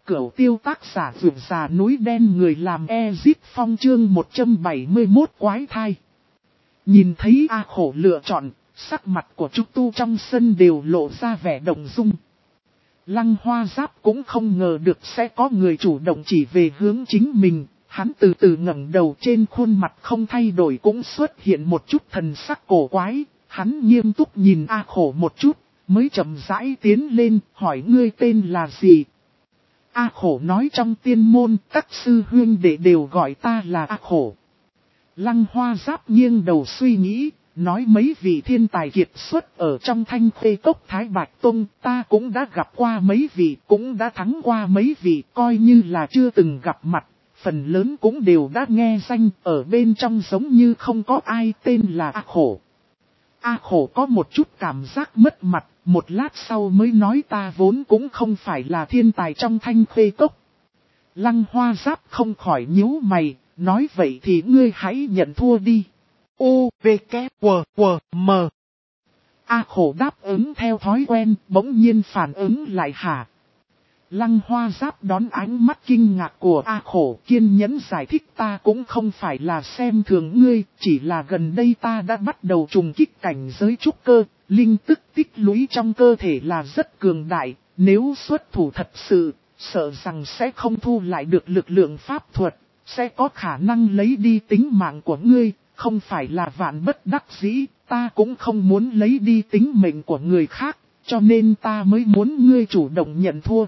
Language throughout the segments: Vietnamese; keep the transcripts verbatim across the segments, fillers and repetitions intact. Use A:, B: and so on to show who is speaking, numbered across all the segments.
A: Cửu tiêu tác giả vượt già núi đen người làm Ezip Phong chương một trăm bảy mươi mốt quái thai. Nhìn thấy A Khổ lựa chọn, sắc mặt của Trúc Tu trong sân đều lộ ra vẻ động dung. Lăng Hoa Giáp cũng không ngờ được sẽ có người chủ động chỉ về hướng chính mình. Hắn từ từ ngẩng đầu, trên khuôn mặt không thay đổi cũng xuất hiện một chút thần sắc cổ quái. Hắn nghiêm túc nhìn A Khổ một chút, mới chậm rãi tiến lên, hỏi ngươi tên là gì? A Khổ nói trong tiên môn, các sư huynh đệ đều gọi ta là A Khổ. Lăng Hoa Giáp nghiêng đầu suy nghĩ, nói mấy vị thiên tài kiệt xuất ở trong Thanh Khê Cốc Thái Bạch Tông, ta cũng đã gặp qua mấy vị, cũng đã thắng qua mấy vị, coi như là chưa từng gặp mặt, phần lớn cũng đều đã nghe danh, ở bên trong giống như không có ai tên là A Khổ. A Khổ có một chút cảm giác mất mặt, một lát sau mới nói ta vốn cũng không phải là thiên tài trong Thanh Khê Cốc. Lăng Hoa Giáp không khỏi nhíu mày, nói vậy thì ngươi hãy nhận thua đi. U, V, K, W, W, M. A Khổ đáp ứng theo thói quen, bỗng nhiên phản ứng lại hả? Lăng Hoa Giáp đón ánh mắt kinh ngạc của A Khổ, kiên nhẫn giải thích ta cũng không phải là xem thường ngươi, chỉ là gần đây ta đã bắt đầu trùng kích cảnh giới trúc cơ, linh tức tích lũy trong cơ thể là rất cường đại, nếu xuất thủ thật sự, sợ rằng sẽ không thu lại được lực lượng pháp thuật, sẽ có khả năng lấy đi tính mạng của ngươi, không phải là vạn bất đắc dĩ, ta cũng không muốn lấy đi tính mệnh của người khác, cho nên ta mới muốn ngươi chủ động nhận thua.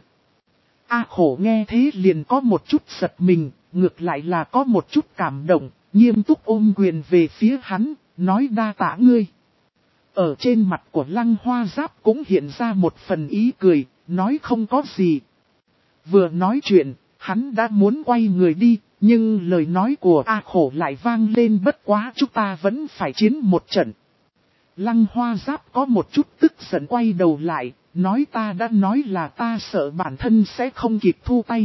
A: A Khổ nghe thế liền có một chút giật mình, ngược lại là có một chút cảm động, nghiêm túc ôm quyền về phía hắn, nói đa tạ ngươi. Ở trên mặt của Lăng Hoa Giáp cũng hiện ra một phần ý cười, nói không có gì. Vừa nói chuyện, hắn đã muốn quay người đi, nhưng lời nói của A Khổ lại vang lên bất quá chúng ta vẫn phải chiến một trận. Lăng Hoa Giáp có một chút tức giận quay đầu lại, nói ta đã nói là ta sợ bản thân sẽ không kịp thu tay.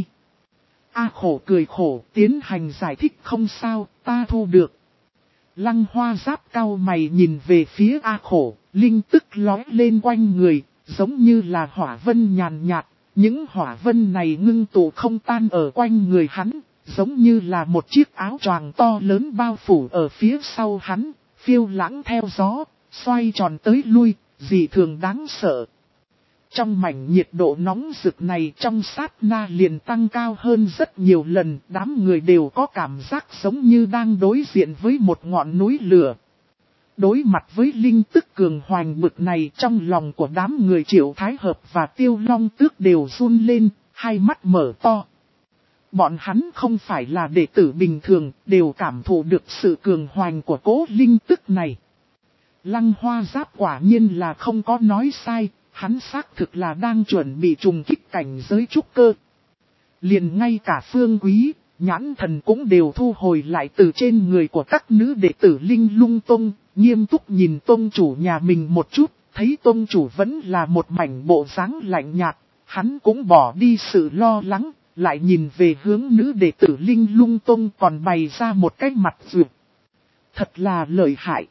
A: A Khổ cười khổ, tiến hành giải thích không sao, ta thu được. Lăng Hoa Giáp cau mày nhìn về phía A Khổ, linh tức lói lên quanh người, giống như là hỏa vân nhàn nhạt, những hỏa vân này ngưng tụ không tan ở quanh người hắn, giống như là một chiếc áo choàng to lớn bao phủ ở phía sau hắn, phiêu lãng theo gió, xoay tròn tới lui, dị thường đáng sợ. Trong mảnh nhiệt độ nóng rực này trong sát na liền tăng cao hơn rất nhiều lần, đám người đều có cảm giác giống như đang đối diện với một ngọn núi lửa. Đối mặt với linh tức cường hoành bực này, trong lòng của đám người Triệu Thái Hợp và Tiêu Long Tước đều run lên, hai mắt mở to. Bọn hắn không phải là đệ tử bình thường, đều cảm thụ được sự cường hoành của cố linh tức này. Lăng Hoa Giáp quả nhiên là không có nói sai, hắn xác thực là đang chuẩn bị trùng kích cảnh giới trúc cơ. Liền ngay cả Phương Quý, Nhãn Thần cũng đều thu hồi lại từ trên người của các nữ đệ tử Linh Lung Tông, nghiêm túc nhìn tông chủ nhà mình một chút, thấy tông chủ vẫn là một mảnh bộ dáng lạnh nhạt, hắn cũng bỏ đi sự lo lắng, lại nhìn về hướng nữ đệ tử Linh Lung Tông còn bày ra một cái mặt duyệt. Thật là lợi hại.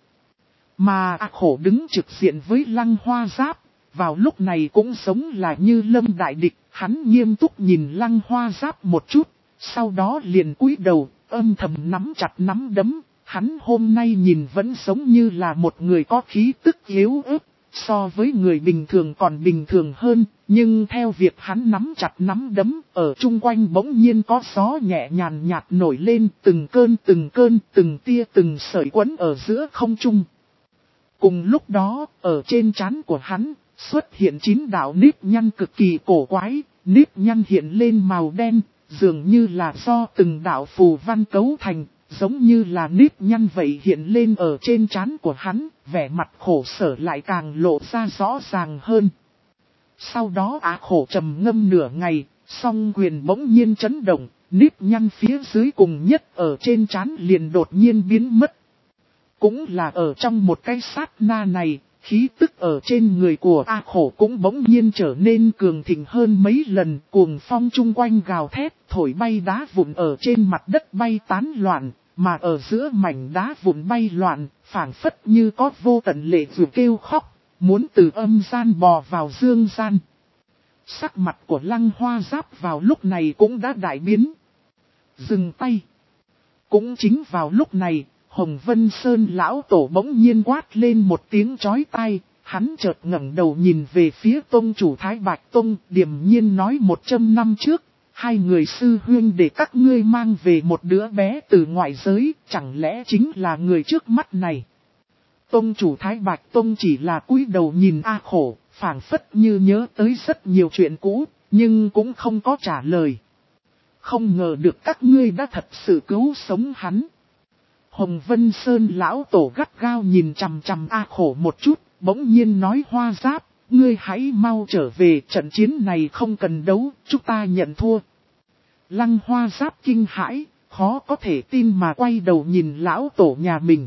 A: Mà A Khổ đứng trực diện với Lăng Hoa Giáp, vào lúc này cũng giống là như lâm đại địch, hắn nghiêm túc nhìn Lăng Hoa Giáp một chút, sau đó liền cúi đầu, âm thầm nắm chặt nắm đấm, hắn hôm nay nhìn vẫn giống như là một người có khí tức yếu ớt, so với người bình thường còn bình thường hơn, nhưng theo việc hắn nắm chặt nắm đấm, ở chung quanh bỗng nhiên có gió nhẹ nhàn nhạt nổi lên, từng cơn từng cơn, từng tia từng sợi quấn ở giữa không trung. Cùng lúc đó, ở trên trán của hắn, xuất hiện chín đạo nếp nhăn cực kỳ cổ quái, nếp nhăn hiện lên màu đen, dường như là do từng đạo phù văn cấu thành, giống như là nếp nhăn vậy hiện lên ở trên trán của hắn, vẻ mặt khổ sở lại càng lộ ra rõ ràng hơn. Sau đó A Khổ trầm ngâm nửa ngày, song quyền bỗng nhiên chấn động, nếp nhăn phía dưới cùng nhất ở trên trán liền đột nhiên biến mất. Cũng là ở trong một cái sát na này, khí tức ở trên người của A Khổ cũng bỗng nhiên trở nên cường thịnh hơn mấy lần, cuồng phong chung quanh gào thét, thổi bay đá vụn ở trên mặt đất bay tán loạn, mà ở giữa mảnh đá vụn bay loạn, phảng phất như có vô tận lệ dù kêu khóc, muốn từ âm gian bò vào dương gian. Sắc mặt của Lăng Hoa Giáp vào lúc này cũng đã đại biến. Dừng tay. Cũng chính vào lúc này, Hồng Vân Sơn lão tổ bỗng nhiên quát lên một tiếng chói tai. Hắn chợt ngẩng đầu nhìn về phía tông chủ Thái Bạch Tông, điềm nhiên nói một trăm năm trước, hai người sư huynh để các ngươi mang về một đứa bé từ ngoại giới, chẳng lẽ chính là người trước mắt này. Tông chủ Thái Bạch Tông chỉ là cúi đầu nhìn A Khổ, phảng phất như nhớ tới rất nhiều chuyện cũ, nhưng cũng không có trả lời. Không ngờ được các ngươi đã thật sự cứu sống hắn. Hồng Vân Sơn lão tổ gắt gao nhìn chằm chằm A Khổ một chút, bỗng nhiên nói Hoa Giáp, ngươi hãy mau trở về, trận chiến này không cần đấu, chúng ta nhận thua. Lăng Hoa Giáp kinh hãi, khó có thể tin mà quay đầu nhìn lão tổ nhà mình.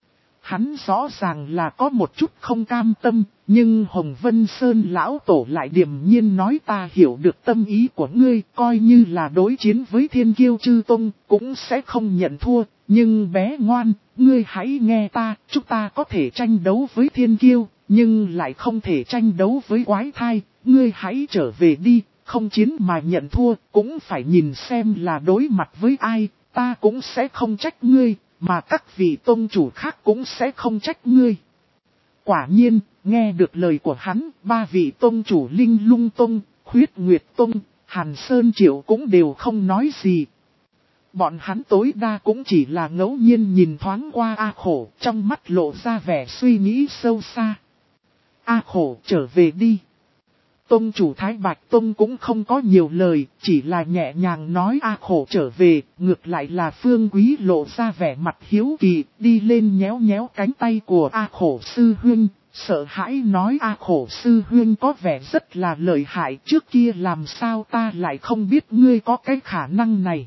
A: Hắn rõ ràng là có một chút không cam tâm, nhưng Hồng Vân Sơn lão tổ lại điềm nhiên nói ta hiểu được tâm ý của ngươi, coi như là đối chiến với Thiên Kiêu Chư Tông, cũng sẽ không nhận thua, nhưng bé ngoan, ngươi hãy nghe ta, chúng ta có thể tranh đấu với Thiên Kiêu, nhưng lại không thể tranh đấu với quái thai, ngươi hãy trở về đi, không chiến mà nhận thua, cũng phải nhìn xem là đối mặt với ai, ta cũng sẽ không trách ngươi. Mà các vị tông chủ khác cũng sẽ không trách ngươi. Quả nhiên, nghe được lời của hắn, ba vị tông chủ Linh Lung Tông, Khuyết Nguyệt Tông, Hàn Sơn Triệu cũng đều không nói gì. Bọn hắn tối đa cũng chỉ là ngẫu nhiên nhìn thoáng qua A Khổ, trong mắt lộ ra vẻ suy nghĩ sâu xa. A Khổ trở về đi. Tông chủ Thái Bạch Tông cũng không có nhiều lời, chỉ là nhẹ nhàng nói A Khổ trở về, ngược lại là Phương Quý lộ ra vẻ mặt hiếu kỳ, đi lên nhéo nhéo cánh tay của A Khổ sư huynh, sợ hãi nói A Khổ sư huynh có vẻ rất là lợi hại, trước kia làm sao ta lại không biết ngươi có cái khả năng này.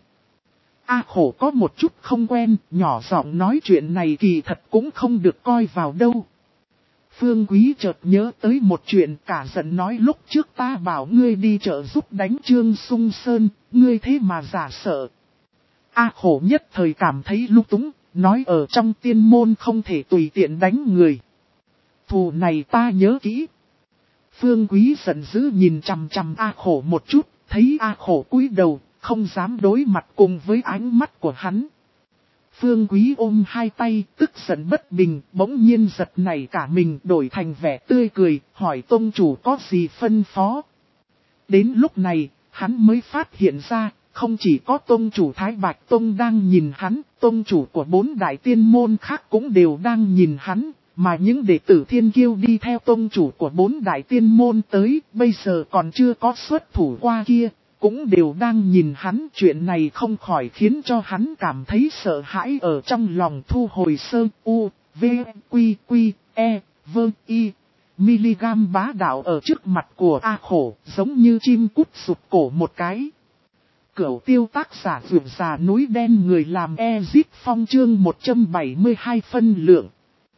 A: A Khổ có một chút không quen, nhỏ giọng nói chuyện này kỳ thật cũng không được coi vào đâu. Phương Quý chợt nhớ tới một chuyện, cả giận nói lúc trước ta bảo ngươi đi trợ giúp đánh Trương Sung Sơn, ngươi thế mà giả sợ. A Khổ nhất thời cảm thấy lung túng, nói ở trong tiên môn không thể tùy tiện đánh người. Thù này ta nhớ kỹ. Phương Quý giận dữ nhìn chằm chằm A Khổ một chút, thấy A Khổ cúi đầu, không dám đối mặt cùng với ánh mắt của hắn. Phương Quý ôm hai tay, tức giận bất bình, bỗng nhiên giật nảy cả mình đổi thành vẻ tươi cười, hỏi tông chủ có gì phân phó. Đến lúc này, hắn mới phát hiện ra, không chỉ có tông chủ Thái Bạch Tông đang nhìn hắn, tông chủ của bốn đại tiên môn khác cũng đều đang nhìn hắn, mà những đệ tử Thiên Kiêu đi theo tông chủ của bốn đại tiên môn tới, bây giờ còn chưa có xuất thủ qua kia. Cũng đều đang nhìn hắn, chuyện này không khỏi khiến cho hắn cảm thấy sợ hãi ở trong lòng. Thu hồi sơ u, v, quy, quy, e, vơ, y. Miligam bá đạo ở trước mặt của A Khổ, giống như chim cút sụp cổ một cái. Cửu tiêu tác giả vượt già núi đen người làm Ezip Phong chương một trăm bảy mươi hai phân lượng.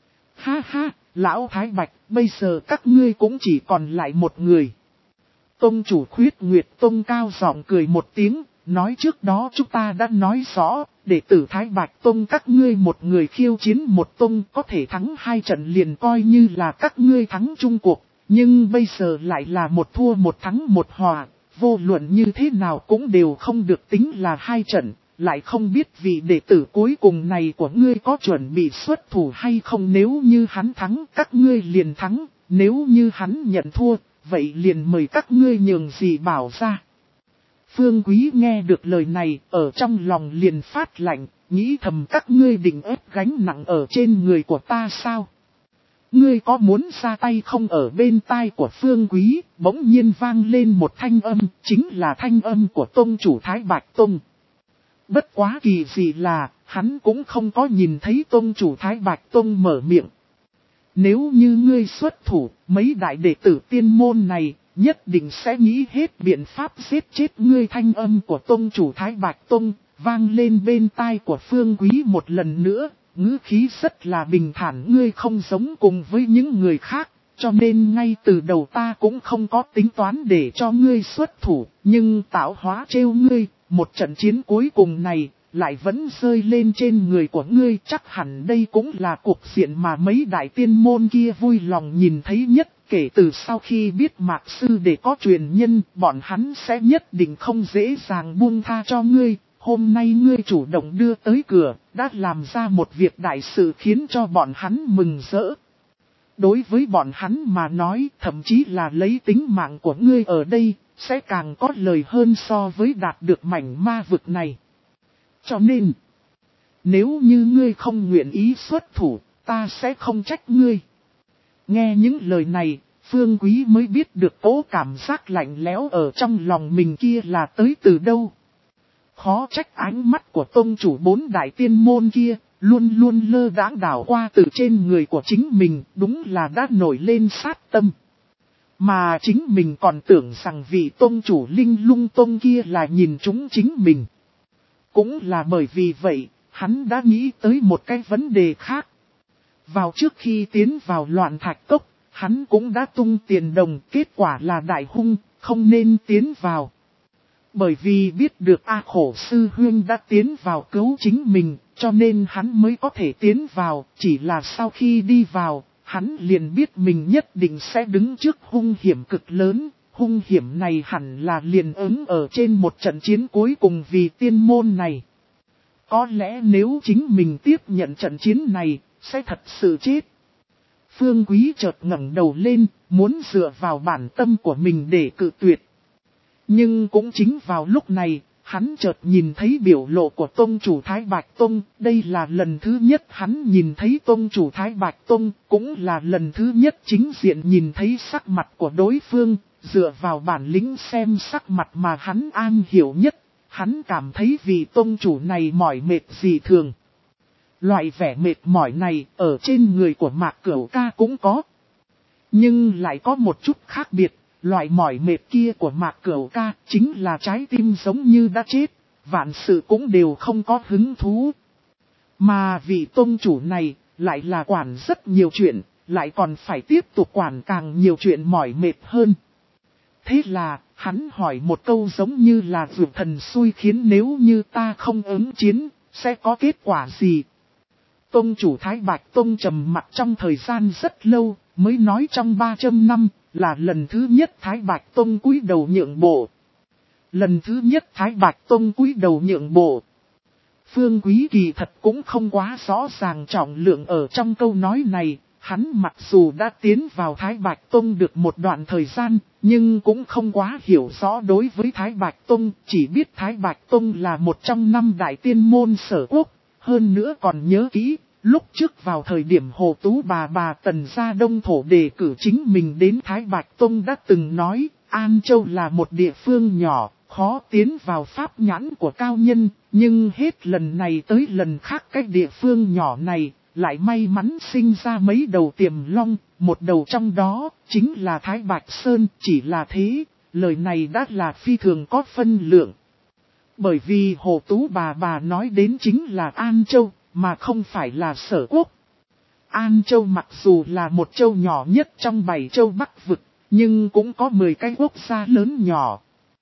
A: Ha ha, lão Thái Bạch, bây giờ các ngươi cũng chỉ còn lại một người. Tông chủ Khuyết Nguyệt Tông cao giọng cười một tiếng, nói trước đó chúng ta đã nói rõ, đệ tử Thái Bạch Tông các ngươi một người khiêu chiến một tông có thể thắng hai trận liền coi như là các ngươi thắng chung cuộc, nhưng bây giờ lại là một thua một thắng một hòa, vô luận như thế nào cũng đều không được tính là hai trận, lại không biết vị đệ tử cuối cùng này của ngươi có chuẩn bị xuất thủ hay không. Nếu như hắn thắng các ngươi liền thắng, nếu như hắn nhận thua, vậy liền mời các ngươi nhường gì bảo ra. Phương Quý nghe được lời này, ở trong lòng liền phát lạnh, nghĩ thầm các ngươi định ép gánh nặng ở trên người của ta sao? Ngươi có muốn ra tay không? Ở bên tai của Phương Quý, bỗng nhiên vang lên một thanh âm, chính là thanh âm của tông chủ Thái Bạch Tông. Bất quá kỳ gì là, hắn cũng không có nhìn thấy tông chủ Thái Bạch Tông mở miệng. Nếu như ngươi xuất thủ, mấy đại đệ tử tiên môn này, nhất định sẽ nghĩ hết biện pháp giết chết ngươi. Thanh âm của tông chủ Thái Bạch Tông, vang lên bên tai của Phương Quý một lần nữa, ngữ khí rất là bình thản. Ngươi không giống cùng với những người khác, cho nên ngay từ đầu ta cũng không có tính toán để cho ngươi xuất thủ, nhưng tạo hóa trêu ngươi, một trận chiến cuối cùng này, lại vẫn rơi lên trên người của ngươi. Chắc hẳn đây cũng là cuộc diện mà mấy đại tiên môn kia vui lòng nhìn thấy nhất, Kể từ sau khi biết Mạc Sư Đệ có truyền nhân, bọn hắn sẽ nhất định không dễ dàng buông tha cho ngươi. Hôm nay ngươi chủ động đưa tới cửa, đã làm ra một việc đại sự khiến cho bọn hắn mừng rỡ. Đối với bọn hắn mà nói, thậm chí là lấy tính mạng của ngươi ở đây, sẽ càng có lời hơn so với đạt được mảnh ma vực này. Cho nên, nếu như ngươi không nguyện ý xuất thủ, ta sẽ không trách ngươi. Nghe những lời này, Phương Quý mới biết được cố cảm giác lạnh lẽo ở trong lòng mình kia là tới từ đâu. Khó trách ánh mắt của tông chủ bốn đại tiên môn kia, luôn luôn lơ đãng đảo qua từ trên người của chính mình, đúng là đã nổi lên sát tâm. Mà chính mình còn tưởng rằng vị tông chủ linh lung tông kia là nhìn chúng chính mình. Cũng là bởi vì vậy, hắn đã nghĩ tới một cái vấn đề khác. Vào trước khi tiến vào loạn thạch cốc, hắn cũng đã tung tiền đồng, kết quả là đại hung, không nên tiến vào. Bởi vì biết được A Khổ Sư Huynh đã tiến vào cứu chính mình, cho nên hắn mới có thể tiến vào, chỉ là sau khi đi vào, hắn liền biết mình nhất định sẽ đứng trước hung hiểm cực lớn, hung hiểm này hẳn là liền ứng ở trên một trận chiến cuối cùng vì tiên môn này. Có lẽ nếu chính mình tiếp nhận trận chiến này, sẽ thật sự chết. Phương Quý chợt ngẩng đầu lên, muốn dựa vào bản tâm của mình để cự tuyệt. Nhưng cũng chính vào lúc này, hắn chợt nhìn thấy biểu lộ của tông chủ Thái Bạch Tông. Đây là lần thứ nhất hắn nhìn thấy tông chủ Thái Bạch Tông, cũng là lần thứ nhất chính diện nhìn thấy sắc mặt của đối phương. Dựa vào bản lĩnh xem sắc mặt mà hắn an hiểu nhất, hắn cảm thấy vì tông chủ này mỏi mệt dị thường. Loại vẻ mệt mỏi này ở trên người của Mạc Cửu Ca cũng có. Nhưng lại có một chút khác biệt, loại mỏi mệt kia của Mạc Cửu Ca chính là trái tim giống như đã chết, vạn sự cũng đều không có hứng thú. Mà vị tôn chủ này lại là quản rất nhiều chuyện, lại còn phải tiếp tục quản càng nhiều chuyện mỏi mệt hơn. Thế là, hắn hỏi một câu giống như là vượt thần xui khiến nếu như ta không ứng chiến, sẽ có kết quả gì? Tông chủ Thái Bạch Tông trầm mặt trong thời gian rất lâu, mới nói trong ba trăm năm, là lần thứ nhất Thái Bạch Tông cúi đầu nhượng bộ. Lần thứ nhất Thái Bạch Tông cúi đầu nhượng bộ. Phương Quý kỳ thật cũng không quá rõ ràng trọng lượng ở trong câu nói này, hắn mặc dù đã tiến vào Thái Bạch Tông được một đoạn thời gian, nhưng cũng không quá hiểu rõ đối với Thái Bạch Tông, chỉ biết Thái Bạch Tông là một trong năm đại tiên môn sở quốc. Hơn nữa còn nhớ kỹ, lúc trước vào thời điểm Hồ Tú bà bà Tần Gia Đông Thổ đề cử chính mình đến Thái Bạch Tông đã từng nói, An Châu là một địa phương nhỏ, khó tiến vào pháp nhãn của cao nhân, nhưng hết lần này tới lần khác cái địa phương nhỏ này, lại may mắn sinh ra mấy đầu tiềm long, một đầu trong đó, chính là Thái Bạch Sơn, chỉ là thế, lời này đã là phi thường có phân lượng. Bởi vì Hồ Tú bà bà nói đến chính là An Châu, mà không phải là Sở Quốc. An Châu mặc dù là một châu nhỏ nhất trong bảy châu Bắc vực, nhưng cũng có mười cái quốc gia lớn nhỏ.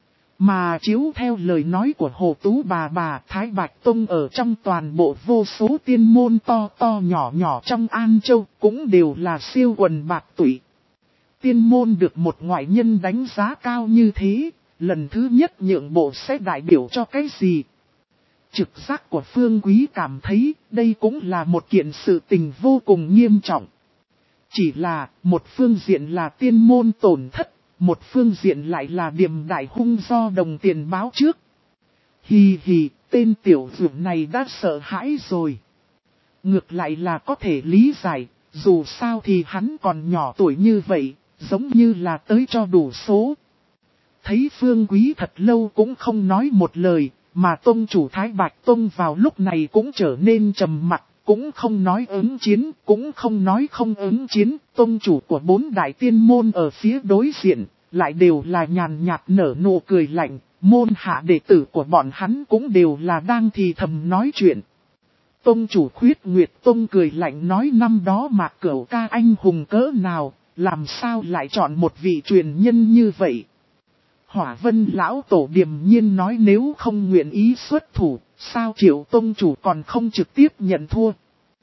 A: Mà chiếu theo lời nói của Hồ Tú bà bà, Thái Bạch Tông ở trong toàn bộ vô số tiên môn to to nhỏ nhỏ trong An Châu cũng đều là siêu quần bạc tụy. Tiên môn được một ngoại nhân đánh giá cao như thế, lần thứ nhất nhượng bộ sẽ đại biểu cho cái gì? Trực giác của Phương Quý cảm thấy đây cũng là một kiện sự tình vô cùng nghiêm trọng. Chỉ là một phương diện là tiên môn tổn thất, một phương diện lại là điềm đại hung do đồng tiền báo trước. Hì hì, tên tiểu dược này đã sợ hãi rồi. Ngược lại là có thể lý giải, dù sao thì hắn còn nhỏ tuổi như vậy, giống như là tới cho đủ số. Thấy Phương Quý thật lâu cũng không nói một lời, mà tông chủ Thái Bạch Tông vào lúc này cũng trở nên trầm mặc, cũng không nói ứng chiến, cũng không nói không ứng chiến. Tông chủ của bốn đại tiên môn ở phía đối diện, lại đều là nhàn nhạt nở nụ cười lạnh, môn hạ đệ tử của bọn hắn cũng đều là đang thì thầm nói chuyện. Tông chủ Khuyết Nguyệt Tông cười lạnh nói năm đó Mạc Cửu Ca anh hùng cỡ nào, làm sao lại chọn một vị truyền nhân như vậy. Hỏa Vân lão tổ điềm nhiên nói nếu không nguyện ý xuất thủ, sao Triệu tông chủ còn không trực tiếp nhận thua.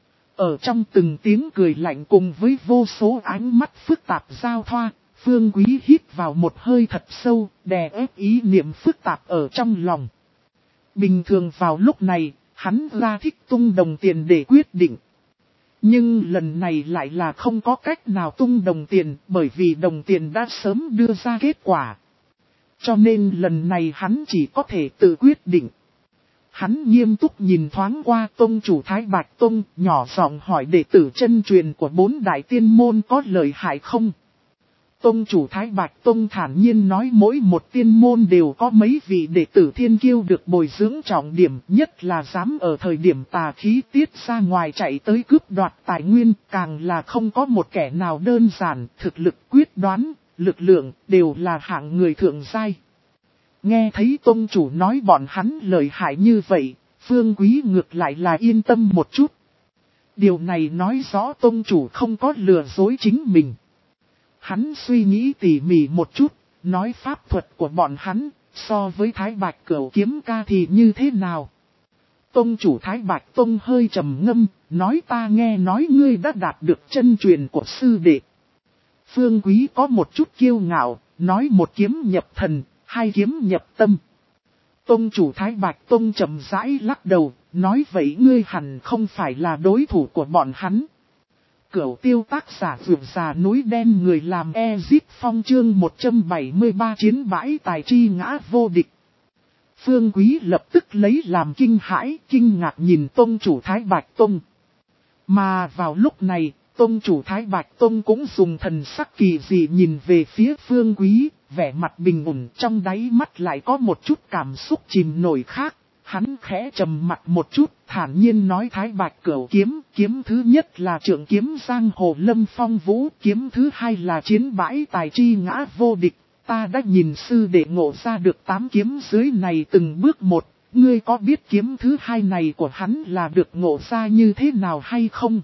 A: ở trong từng tiếng cười lạnh cùng với vô số ánh mắt phức tạp giao thoa, Phương Quý hít vào một hơi thật sâu, đè ép ý niệm phức tạp ở trong lòng. Bình thường vào lúc này, hắn ra thích tung đồng tiền để quyết định. Nhưng lần này lại là không có cách nào tung đồng tiền, bởi vì đồng tiền đã sớm đưa ra kết quả. Cho nên lần này hắn chỉ có thể tự quyết định. Hắn nghiêm túc nhìn thoáng qua tông chủ Thái Bạch Tông, nhỏ giọng hỏi đệ tử chân truyền của bốn đại tiên môn có lợi hại không? Tông chủ Thái Bạch Tông thản nhiên nói mỗi một tiên môn đều có mấy vị đệ tử thiên kiêu được bồi dưỡng trọng điểm, nhất là dám ở thời điểm tà khí tiết ra ngoài chạy tới cướp đoạt tài nguyên, càng là không có một kẻ nào đơn giản, thực lực quyết đoán, lực lượng đều là hạng người thượng giai. Nghe thấy tông chủ nói bọn hắn lợi hại như vậy, Phương Quý ngược lại là yên tâm một chút. Điều này nói rõ tông chủ không có lừa dối chính mình. Hắn suy nghĩ tỉ mỉ một chút, nói pháp thuật của bọn hắn, so với Thái Bạch Cửu Kiếm Ca thì như thế nào. Tông chủ Thái Bạch Tông hơi trầm ngâm, nói ta nghe nói ngươi đã đạt được chân truyền của sư đệ. Phương Quý có một chút kiêu ngạo, nói một kiếm nhập thần, hai kiếm nhập tâm. Tông chủ Thái Bạch Tông chậm rãi lắc đầu, nói vậy ngươi hẳn không phải là đối thủ của bọn hắn. Cửu tiêu tác giả vượt già núi đen người làm Ezip Phong chương một trăm bảy mươi ba chiến bãi tài chi ngã vô địch. Phương Quý lập tức lấy làm kinh hãi, kinh ngạc nhìn tông chủ Thái Bạch Tông. Mà vào lúc này, tông chủ Thái Bạch Tông cũng dùng thần sắc kỳ dị nhìn về phía Phương Quý, vẻ mặt bình ổn trong đáy mắt lại có một chút cảm xúc chìm nổi khác. Hắn khẽ trầm mặt một chút, thản nhiên nói Thái Bạch Cửu Kiếm, kiếm thứ nhất là trượng kiếm giang hồ lâm phong vũ, kiếm thứ hai là chiến bãi tài chi ngã vô địch. Ta đã nhìn sư đệ ngộ ra được tám kiếm dưới này từng bước một, ngươi có biết kiếm thứ hai này của hắn là được ngộ ra như thế nào hay không?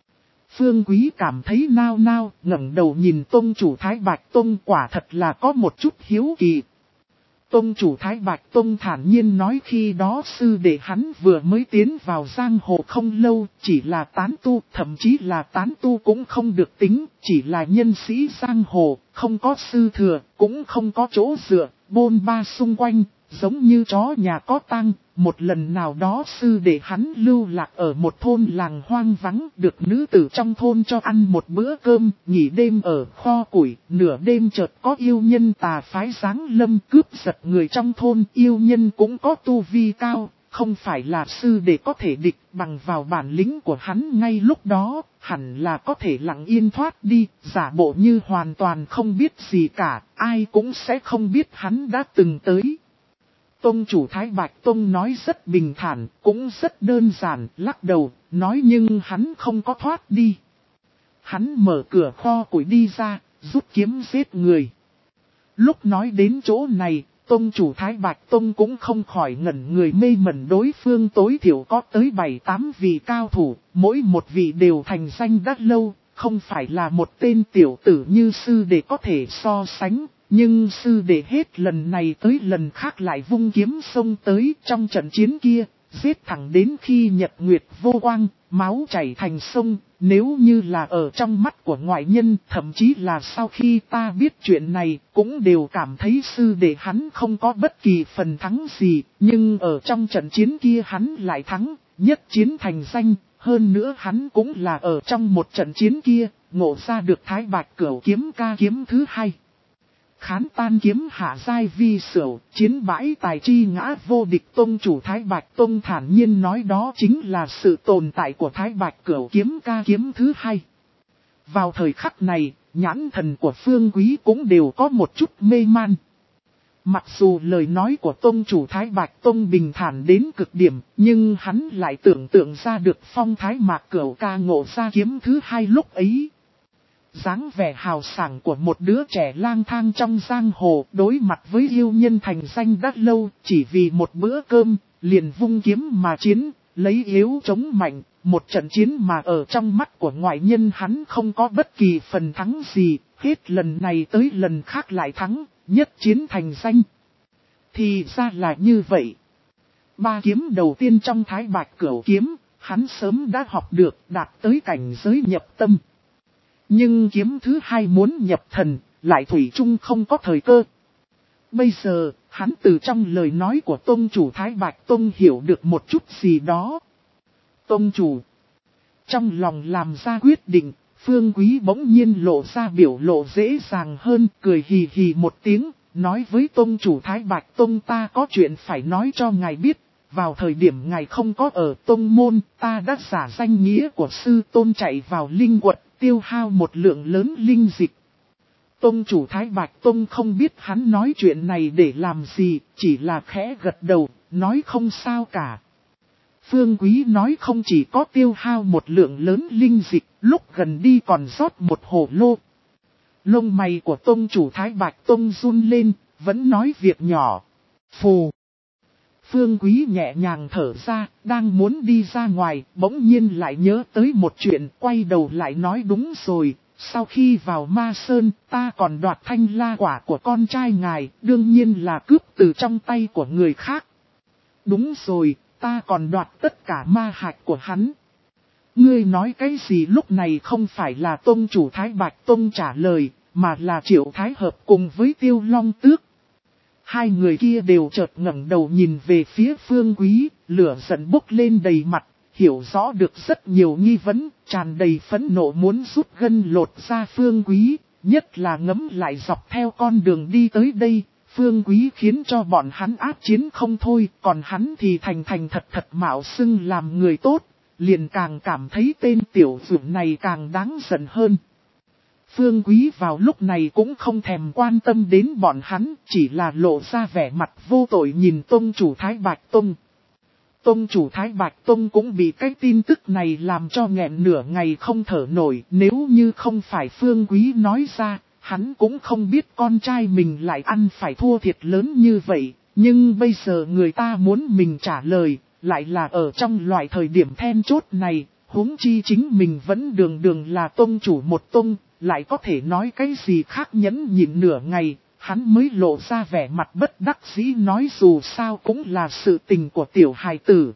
A: Phương Quý cảm thấy nao nao, ngẩng đầu nhìn tông chủ Thái Bạch Tông quả thật là có một chút hiếu kỳ. Tông chủ Thái Bạch Tông thản nhiên nói khi đó sư đệ hắn vừa mới tiến vào giang hồ không lâu, chỉ là tán tu, thậm chí là tán tu cũng không được tính, chỉ là nhân sĩ giang hồ, không có sư thừa, cũng không có chỗ dựa, bôn ba xung quanh, giống như chó nhà có tang. Một lần nào đó sư đệ hắn lưu lạc ở một thôn làng hoang vắng, được nữ tử trong thôn cho ăn một bữa cơm, nghỉ đêm ở kho củi, nửa đêm chợt có yêu nhân tà phái giáng lâm cướp giật người trong thôn, yêu nhân cũng có tu vi cao, không phải là sư đệ có thể địch, bằng vào bản lĩnh của hắn ngay lúc đó, hẳn là có thể lặng yên thoát đi, giả bộ như hoàn toàn không biết gì cả, ai cũng sẽ không biết hắn đã từng tới. Tông chủ Thái Bạch Tông nói rất bình thản, cũng rất đơn giản, lắc đầu, nói nhưng hắn không có thoát đi. Hắn mở cửa kho củi đi ra, rút kiếm giết người. Lúc nói đến chỗ này, Tông chủ Thái Bạch Tông cũng không khỏi ngẩn người mê mẩn đối phương tối thiểu có tới bảy tám vị cao thủ, mỗi một vị đều thành danh đắt lâu, không phải là một tên tiểu tử như sư đệ có thể so sánh. Nhưng sư đệ hết lần này tới lần khác lại vung kiếm xông tới trong trận chiến kia, giết thẳng đến khi nhật nguyệt vô quang, máu chảy thành sông, nếu như là ở trong mắt của ngoại nhân, thậm chí là sau khi ta biết chuyện này, cũng đều cảm thấy sư đệ hắn không có bất kỳ phần thắng gì, nhưng ở trong trận chiến kia hắn lại thắng, nhất chiến thành danh, hơn nữa hắn cũng là ở trong một trận chiến kia, ngộ ra được Thái Bạch Cửu Kiếm Ca kiếm thứ hai. Khán tan kiếm hạ giai vi sửu, chiến bãi tài chi ngã vô địch. Tông chủ Thái Bạch Tông thản nhiên nói đó chính là sự tồn tại của Thái Bạch Cửu Kiếm Ca kiếm thứ hai. Vào thời khắc này, nhãn thần của Phương Quý cũng đều có một chút mê man. Mặc dù lời nói của Tông chủ Thái Bạch Tông bình thản đến cực điểm, nhưng hắn lại tưởng tượng ra được phong thái Mạc Cửu Ca ngộ ra kiếm thứ hai lúc ấy. Dáng vẻ hào sảng của một đứa trẻ lang thang trong giang hồ đối mặt với yêu nhân thành danh đắt lâu, chỉ vì một bữa cơm, liền vung kiếm mà chiến, lấy yếu chống mạnh, một trận chiến mà ở trong mắt của ngoại nhân hắn không có bất kỳ phần thắng gì, hết lần này tới lần khác lại thắng, nhất chiến thành danh. Thì ra là như vậy. Ba kiếm đầu tiên trong Thái Bạch Cửu Kiếm, hắn sớm đã học được đạt tới cảnh giới nhập tâm. Nhưng kiếm thứ hai muốn nhập thần, lại thủy chung không có thời cơ. Bây giờ, hắn từ trong lời nói của tông chủ Thái Bạch Tông hiểu được một chút gì đó. Tông chủ, trong lòng làm ra quyết định, Phương Quý bỗng nhiên lộ ra biểu lộ dễ dàng hơn, cười hì hì một tiếng, nói với tông chủ Thái Bạch Tông ta có chuyện phải nói cho ngài biết. Vào thời điểm ngài không có ở tông môn, ta đã giả danh nghĩa của sư tôn chạy vào linh quật, tiêu hao một lượng lớn linh dịch. Tông chủ Thái Bạch Tông không biết hắn nói chuyện này để làm gì, chỉ là khẽ gật đầu, nói không sao cả. Phương Quý nói không chỉ có tiêu hao một lượng lớn linh dịch, lúc gần đi còn rót một hồ lô. Lông mày của tông chủ Thái Bạch Tông run lên, vẫn nói việc nhỏ. Phù. Phương Quý nhẹ nhàng thở ra, đang muốn đi ra ngoài, bỗng nhiên lại nhớ tới một chuyện, quay đầu lại nói đúng rồi. Sau khi vào Ma Sơn, ta còn đoạt thanh la quả của con trai ngài, đương nhiên là cướp từ trong tay của người khác. Đúng rồi, ta còn đoạt tất cả ma hạch của hắn. Ngươi nói cái gì lúc này không phải là tông chủ Thái Bạch Tông trả lời, mà là Triệu Thái Hợp cùng với Tiêu Long Tước. Hai người kia đều chợt ngẩng đầu nhìn về phía Phương Quý, lửa giận bốc lên đầy mặt, hiểu rõ được rất nhiều nghi vấn, tràn đầy phẫn nộ muốn rút gân lột ra Phương Quý, nhất là ngấm lại dọc theo con đường đi tới đây. Phương Quý khiến cho bọn hắn ác chiến không thôi, còn hắn thì thành thành thật thật mạo xưng làm người tốt, liền càng cảm thấy tên tiểu dũng này càng đáng giận hơn. Phương Quý vào lúc này cũng không thèm quan tâm đến bọn hắn, chỉ là lộ ra vẻ mặt vô tội nhìn tông chủ Thái Bạch Tông. Tông chủ Thái Bạch Tông cũng bị cái tin tức này làm cho nghẹn nửa ngày không thở nổi, nếu như không phải Phương Quý nói ra, hắn cũng không biết con trai mình lại ăn phải thua thiệt lớn như vậy, nhưng bây giờ người ta muốn mình trả lời, lại là ở trong loại thời điểm then chốt này, huống chi chính mình vẫn đường đường là tông chủ một tông, lại có thể nói cái gì khác nhẫn nhịn nửa ngày, hắn mới lộ ra vẻ mặt bất đắc dĩ nói dù sao cũng là sự tình của tiểu hài tử.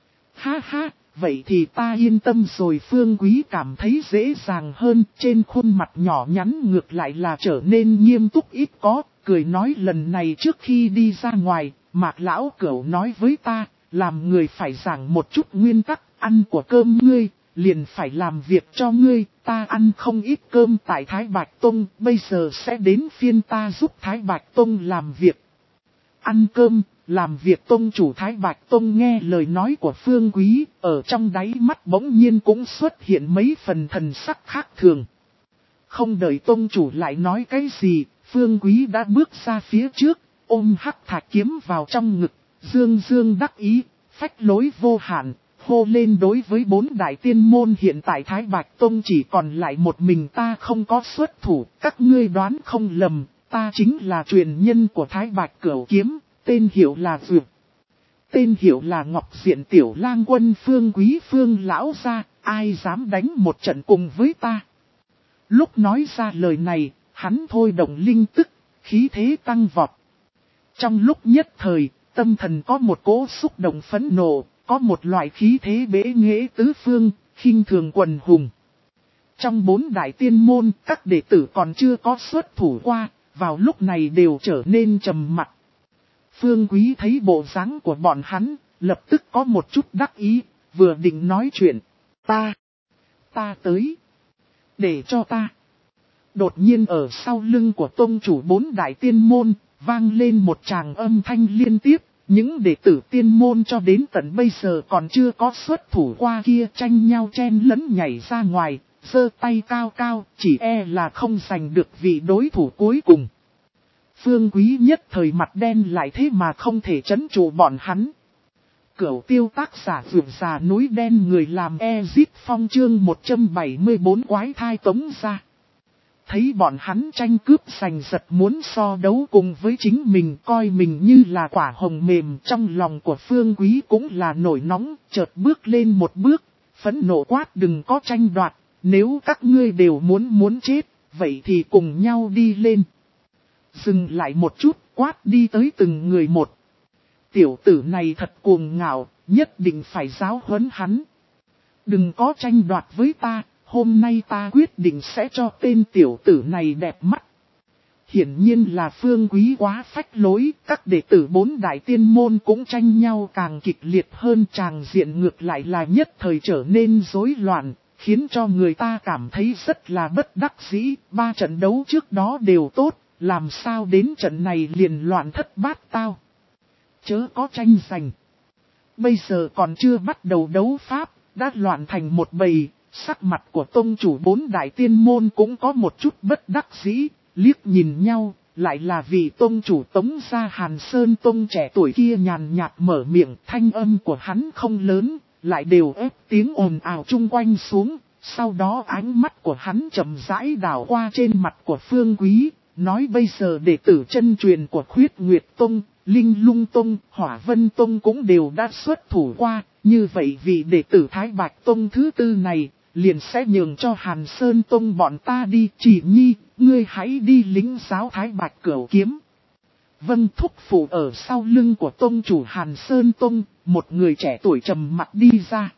A: Ha ha, vậy thì ta yên tâm rồi. Phương Quý cảm thấy dễ dàng hơn, trên khuôn mặt nhỏ nhắn ngược lại là trở nên nghiêm túc ít có, cười nói lần này trước khi đi ra ngoài, Mạc Lão Cửu nói với ta, làm người phải giảng một chút nguyên tắc, ăn của cơm ngươi, liền phải làm việc cho ngươi, ta ăn không ít cơm tại Thái Bạch Tông, bây giờ sẽ đến phiên ta giúp Thái Bạch Tông làm việc. Ăn cơm, làm việc. Tông chủ Thái Bạch Tông nghe lời nói của Phương Quý, ở trong đáy mắt bỗng nhiên cũng xuất hiện mấy phần thần sắc khác thường. Không đợi tông chủ lại nói cái gì, Phương Quý đã bước ra phía trước, ôm hắc thạch kiếm vào trong ngực, dương dương đắc ý, phách lối vô hạn. Hô lên đối với bốn đại tiên môn hiện tại Thái Bạch Tông chỉ còn lại một mình ta không có xuất thủ, các ngươi đoán không lầm, ta chính là truyền nhân của Thái Bạch Cửu Kiếm, tên hiệu là Dược. Tên hiệu là Ngọc Diện Tiểu Lang Quân. Phương Quý Phương lão ra, ai dám đánh một trận cùng với ta. Lúc nói ra lời này, hắn thôi động linh tức, khí thế tăng vọt. Trong lúc nhất thời, tâm thần có một cỗ xúc động phẫn nộ. Có một loại khí thế bế nghệ tứ phương, khinh thường quần hùng. Trong bốn đại tiên môn, các đệ tử còn chưa có xuất thủ qua, vào lúc này đều trở nên trầm mặc. Phương Quý thấy bộ dáng của bọn hắn, lập tức có một chút đắc ý, vừa định nói chuyện. Ta, ta tới, để cho ta. Đột nhiên ở sau lưng của tông chủ bốn đại tiên môn, vang lên một tràng âm thanh liên tiếp. Những đệ tử tiên môn cho đến tận bây giờ còn chưa có xuất thủ qua kia tranh nhau chen lẫn nhảy ra ngoài, giơ tay cao cao, chỉ e là không giành được vị đối thủ cuối cùng. Phương Quý nhất thời mặt đen lại thế mà không thể trấn trụ bọn hắn. Cửu Tiêu tác giả vượt già núi đen người làm Ezip Phong chương một trăm bảy mươi tư quái thai tống ra. Thấy bọn hắn tranh cướp giành giật muốn so đấu cùng với chính mình, coi mình như là quả hồng mềm, trong lòng của Phương Quý cũng là nổi nóng, chợt bước lên một bước, phẫn nộ quát đừng có tranh đoạt, nếu các ngươi đều muốn muốn chết, vậy thì cùng nhau đi lên. Dừng lại một chút, quát đi tới từng người một. Tiểu tử này thật cuồng ngạo, nhất định phải giáo huấn hắn. Đừng có tranh đoạt với ta, hôm nay ta quyết định sẽ cho tên tiểu tử này đẹp mắt. Hiển nhiên là Phương Quý quá phách lối, các đệ tử bốn đại tiên môn cũng tranh nhau càng kịch liệt hơn, tràng diện ngược lại là nhất thời trở nên rối loạn, khiến cho người ta cảm thấy rất là bất đắc dĩ. Ba trận đấu trước đó đều tốt, làm sao đến trận này liền loạn thất bát tao. Chớ có tranh giành. Bây giờ còn chưa bắt đầu đấu pháp, đã loạn thành một bầy, sắc mặt của tông chủ bốn đại tiên môn cũng có một chút bất đắc dĩ. Liếc nhìn nhau, lại là vị tông chủ Tống gia Hàn Sơn Tông trẻ tuổi kia nhàn nhạt mở miệng, thanh âm của hắn không lớn, lại đều ép tiếng ồn ào chung quanh xuống. Sau đó ánh mắt của hắn chậm rãi đảo qua trên mặt của Phương Quý, nói bây giờ đệ tử chân truyền của Khuyết Nguyệt Tông, Linh Lung Tông, Hỏa Vân Tông cũng đều đã xuất thủ qua, như vậy vị đệ tử Thái Bạch Tông thứ tư này, liền sẽ nhường cho Hàn Sơn Tông bọn ta đi. Chỉ Nhi, ngươi hãy đi lĩnh giáo Thái Bạch Cửu Kiếm. Vâng, thúc phụ. Ở sau lưng của tông chủ Hàn Sơn Tông, một người trẻ tuổi trầm mặt đi ra.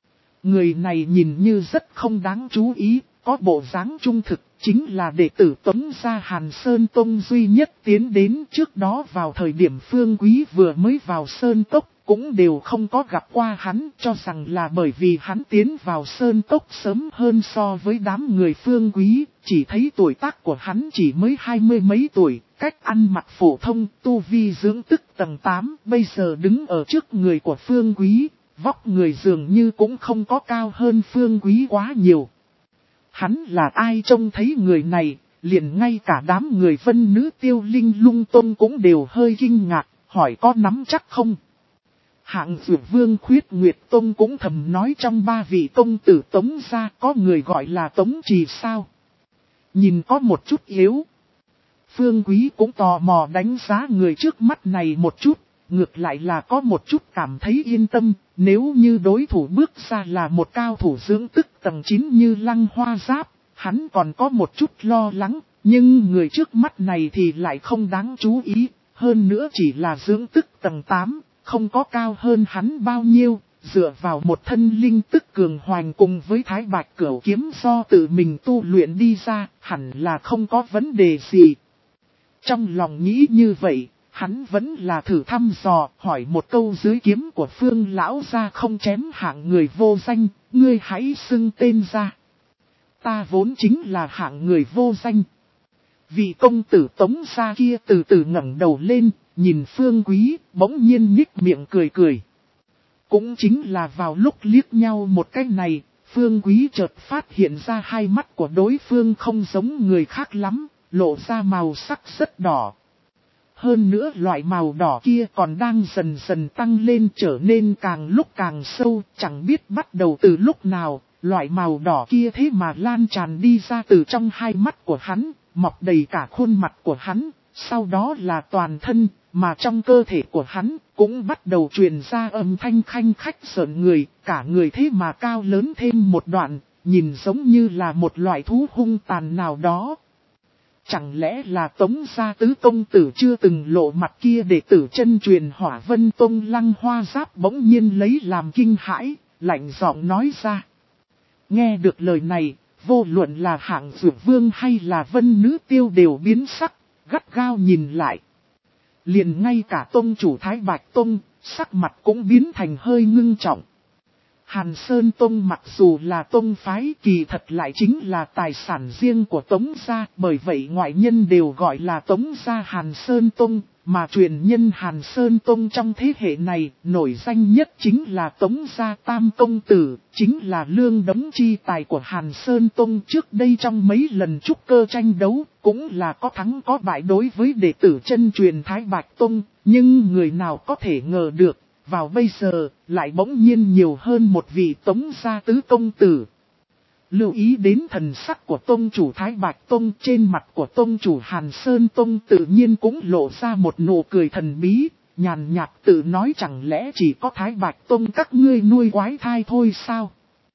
A: Người này nhìn như rất không đáng chú ý, có bộ dáng trung thực, chính là đệ tử Tống gia Hàn Sơn Tông duy nhất tiến đến. Trước đó vào thời điểm Phương Quý vừa mới vào Sơn Cốc, cũng đều không có gặp qua hắn, cho rằng là bởi vì hắn tiến vào Sơn Cốc sớm hơn so với đám người Phương Quý, chỉ thấy tuổi tác của hắn chỉ mới hai mươi mấy tuổi, cách ăn mặc phổ thông, tu vi dưỡng tức tầng tám, bây giờ đứng ở trước người của Phương Quý, vóc người dường như cũng không có cao hơn Phương Quý quá nhiều. Hắn là ai? Trông thấy người này, liền ngay cả đám người Vân Nữ Tiêu Linh Lung Tông cũng đều hơi kinh ngạc, hỏi có nắm chắc không? Hạng Dược Vương Khuyết Nguyệt Tông cũng thầm nói trong ba vị tông tử Tống gia có người gọi là Tống Trì sao? Nhìn có một chút yếu. Phương Quý cũng tò mò đánh giá người trước mắt này một chút, ngược lại là có một chút cảm thấy yên tâm, nếu như đối thủ bước ra là một cao thủ dưỡng tức tầng chín như Lăng Hoa Giáp, hắn còn có một chút lo lắng, nhưng người trước mắt này thì lại không đáng chú ý, hơn nữa chỉ là dưỡng tức tầng tám. Không có cao hơn hắn bao nhiêu, dựa vào một thân linh tức cường hoành cùng với Thái Bạch Cửu Kiếm do tự mình tu luyện đi ra, hẳn là không có vấn đề gì. Trong lòng nghĩ như vậy, hắn vẫn là thử thăm dò, hỏi một câu dưới kiếm của Phương lão gia không chém hạng người vô danh, ngươi hãy xưng tên ra. Ta vốn chính là hạng người vô danh. Vị công tử Tống gia kia từ từ ngẩng đầu lên, nhìn Phương Quý, bỗng nhiên nhích miệng cười cười. Cũng chính là vào lúc liếc nhau một cái này, Phương Quý chợt phát hiện ra hai mắt của đối phương không giống người khác lắm, lộ ra màu sắc rất đỏ. Hơn nữa loại màu đỏ kia còn đang dần dần tăng lên, trở nên càng lúc càng sâu, chẳng biết bắt đầu từ lúc nào, loại màu đỏ kia thế mà lan tràn đi ra từ trong hai mắt của hắn, mọc đầy cả khuôn mặt của hắn, sau đó là toàn thân, mà trong cơ thể của hắn cũng bắt đầu truyền ra âm thanh khanh khách sợn người, cả người thế mà cao lớn thêm một đoạn, nhìn giống như là một loại thú hung tàn nào đó. Chẳng lẽ là Tống gia tứ công tử chưa từng lộ mặt kia? Đệ tử chân truyền Hỏa Vân Tông Lăng Hoa Giáp bỗng nhiên lấy làm kinh hãi, lạnh giọng nói ra. Nghe được lời này, vô luận là Hạng Dược Vương hay là Vân Nữ Tiêu đều biến sắc, gắt gao nhìn lại. Liền ngay cả tông chủ Thái Bạch Tông, sắc mặt cũng biến thành hơi ngưng trọng. Hàn Sơn Tông mặc dù là tông phái, kỳ thật lại chính là tài sản riêng của Tống gia, bởi vậy ngoại nhân đều gọi là Tống gia Hàn Sơn Tông, mà truyền nhân Hàn Sơn Tông trong thế hệ này, nổi danh nhất chính là Tống gia Tam Công Tử, chính là lương đống chi tài của Hàn Sơn Tông. Trước đây trong mấy lần trúc cơ tranh đấu, cũng là có thắng có bại đối với đệ tử chân truyền Thái Bạch Tông, nhưng người nào có thể ngờ được. Vào bây giờ, lại bỗng nhiên nhiều hơn một vị Tống gia tứ công tử. Lưu ý đến thần sắc của tông chủ Thái Bạch Tông, trên mặt của tông chủ Hàn Sơn Tông tự nhiên cũng lộ ra một nụ cười thần bí, nhàn nhạt tự nói chẳng lẽ chỉ có Thái Bạch Tông các ngươi nuôi quái thai thôi sao?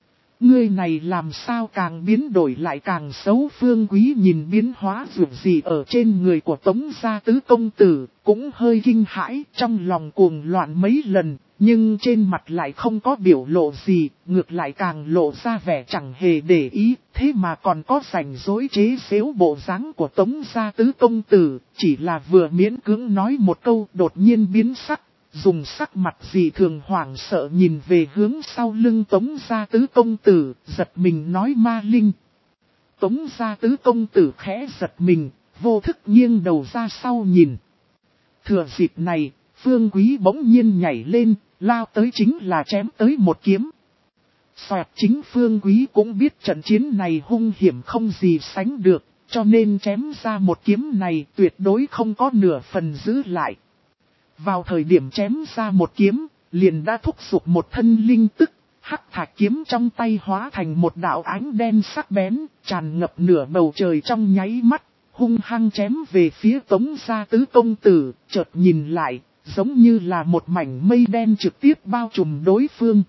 A: Ngươi này làm sao càng biến đổi lại càng xấu? Phương Quý nhìn biến hóa dù gì ở trên người của Tống gia tứ công tử, cũng hơi kinh hãi, trong lòng cuồng loạn mấy lần, Nhưng trên mặt lại không có biểu lộ gì, ngược lại càng lộ ra vẻ chẳng hề để ý, thế mà còn có rảnh rỗi chế giễu bộ dáng của Tống gia tứ công tử, chỉ là vừa miễn cưỡng nói một câu đột nhiên biến sắc, dùng sắc mặt gì thường hoảng sợ nhìn về hướng sau lưng Tống gia tứ công tử, giật mình nói ma linh. Tống gia tứ công tử khẽ giật mình, vô thức nghiêng đầu ra sau nhìn. Thừa dịp này, Phương Quý bỗng nhiên nhảy lên, lao tới chính là chém tới một kiếm. Xoẹt, chính Phương Quý cũng biết trận chiến này hung hiểm không gì sánh được, cho nên chém ra một kiếm này tuyệt đối không có nửa phần giữ lại. Vào thời điểm chém ra một kiếm, liền đã thúc giục một thân linh tức, hắc thạch kiếm trong tay hóa thành một đạo ánh đen sắc bén, tràn ngập nửa bầu trời trong nháy mắt, hung hăng chém về phía Tống gia tứ công tử, chợt nhìn lại, giống như là một mảnh mây đen trực tiếp bao trùm đối phương.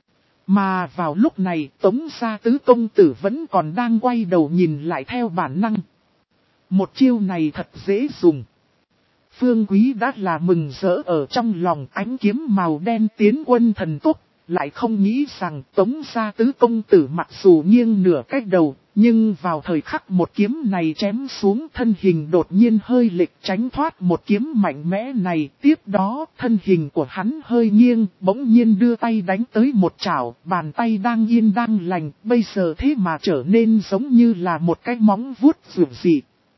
A: Mà vào lúc này Tống gia tứ công tử vẫn còn đang quay đầu nhìn lại theo bản năng. Một chiêu này thật dễ dùng. Phương Quý đã là mừng rỡ ở trong lòng, ánh kiếm màu đen tiến quân thần tốc, lại không nghĩ rằng Tống gia tứ công tử mặc dù nghiêng nửa cách đầu, nhưng vào thời khắc một kiếm này chém xuống, thân hình đột nhiên hơi lệch tránh thoát một kiếm mạnh mẽ này. Tiếp đó thân hình của hắn hơi nghiêng, bỗng nhiên đưa tay đánh tới một chảo, bàn tay đang yên đang lành, bây giờ thế mà trở nên giống như là một cái móng vuốt dữ dị.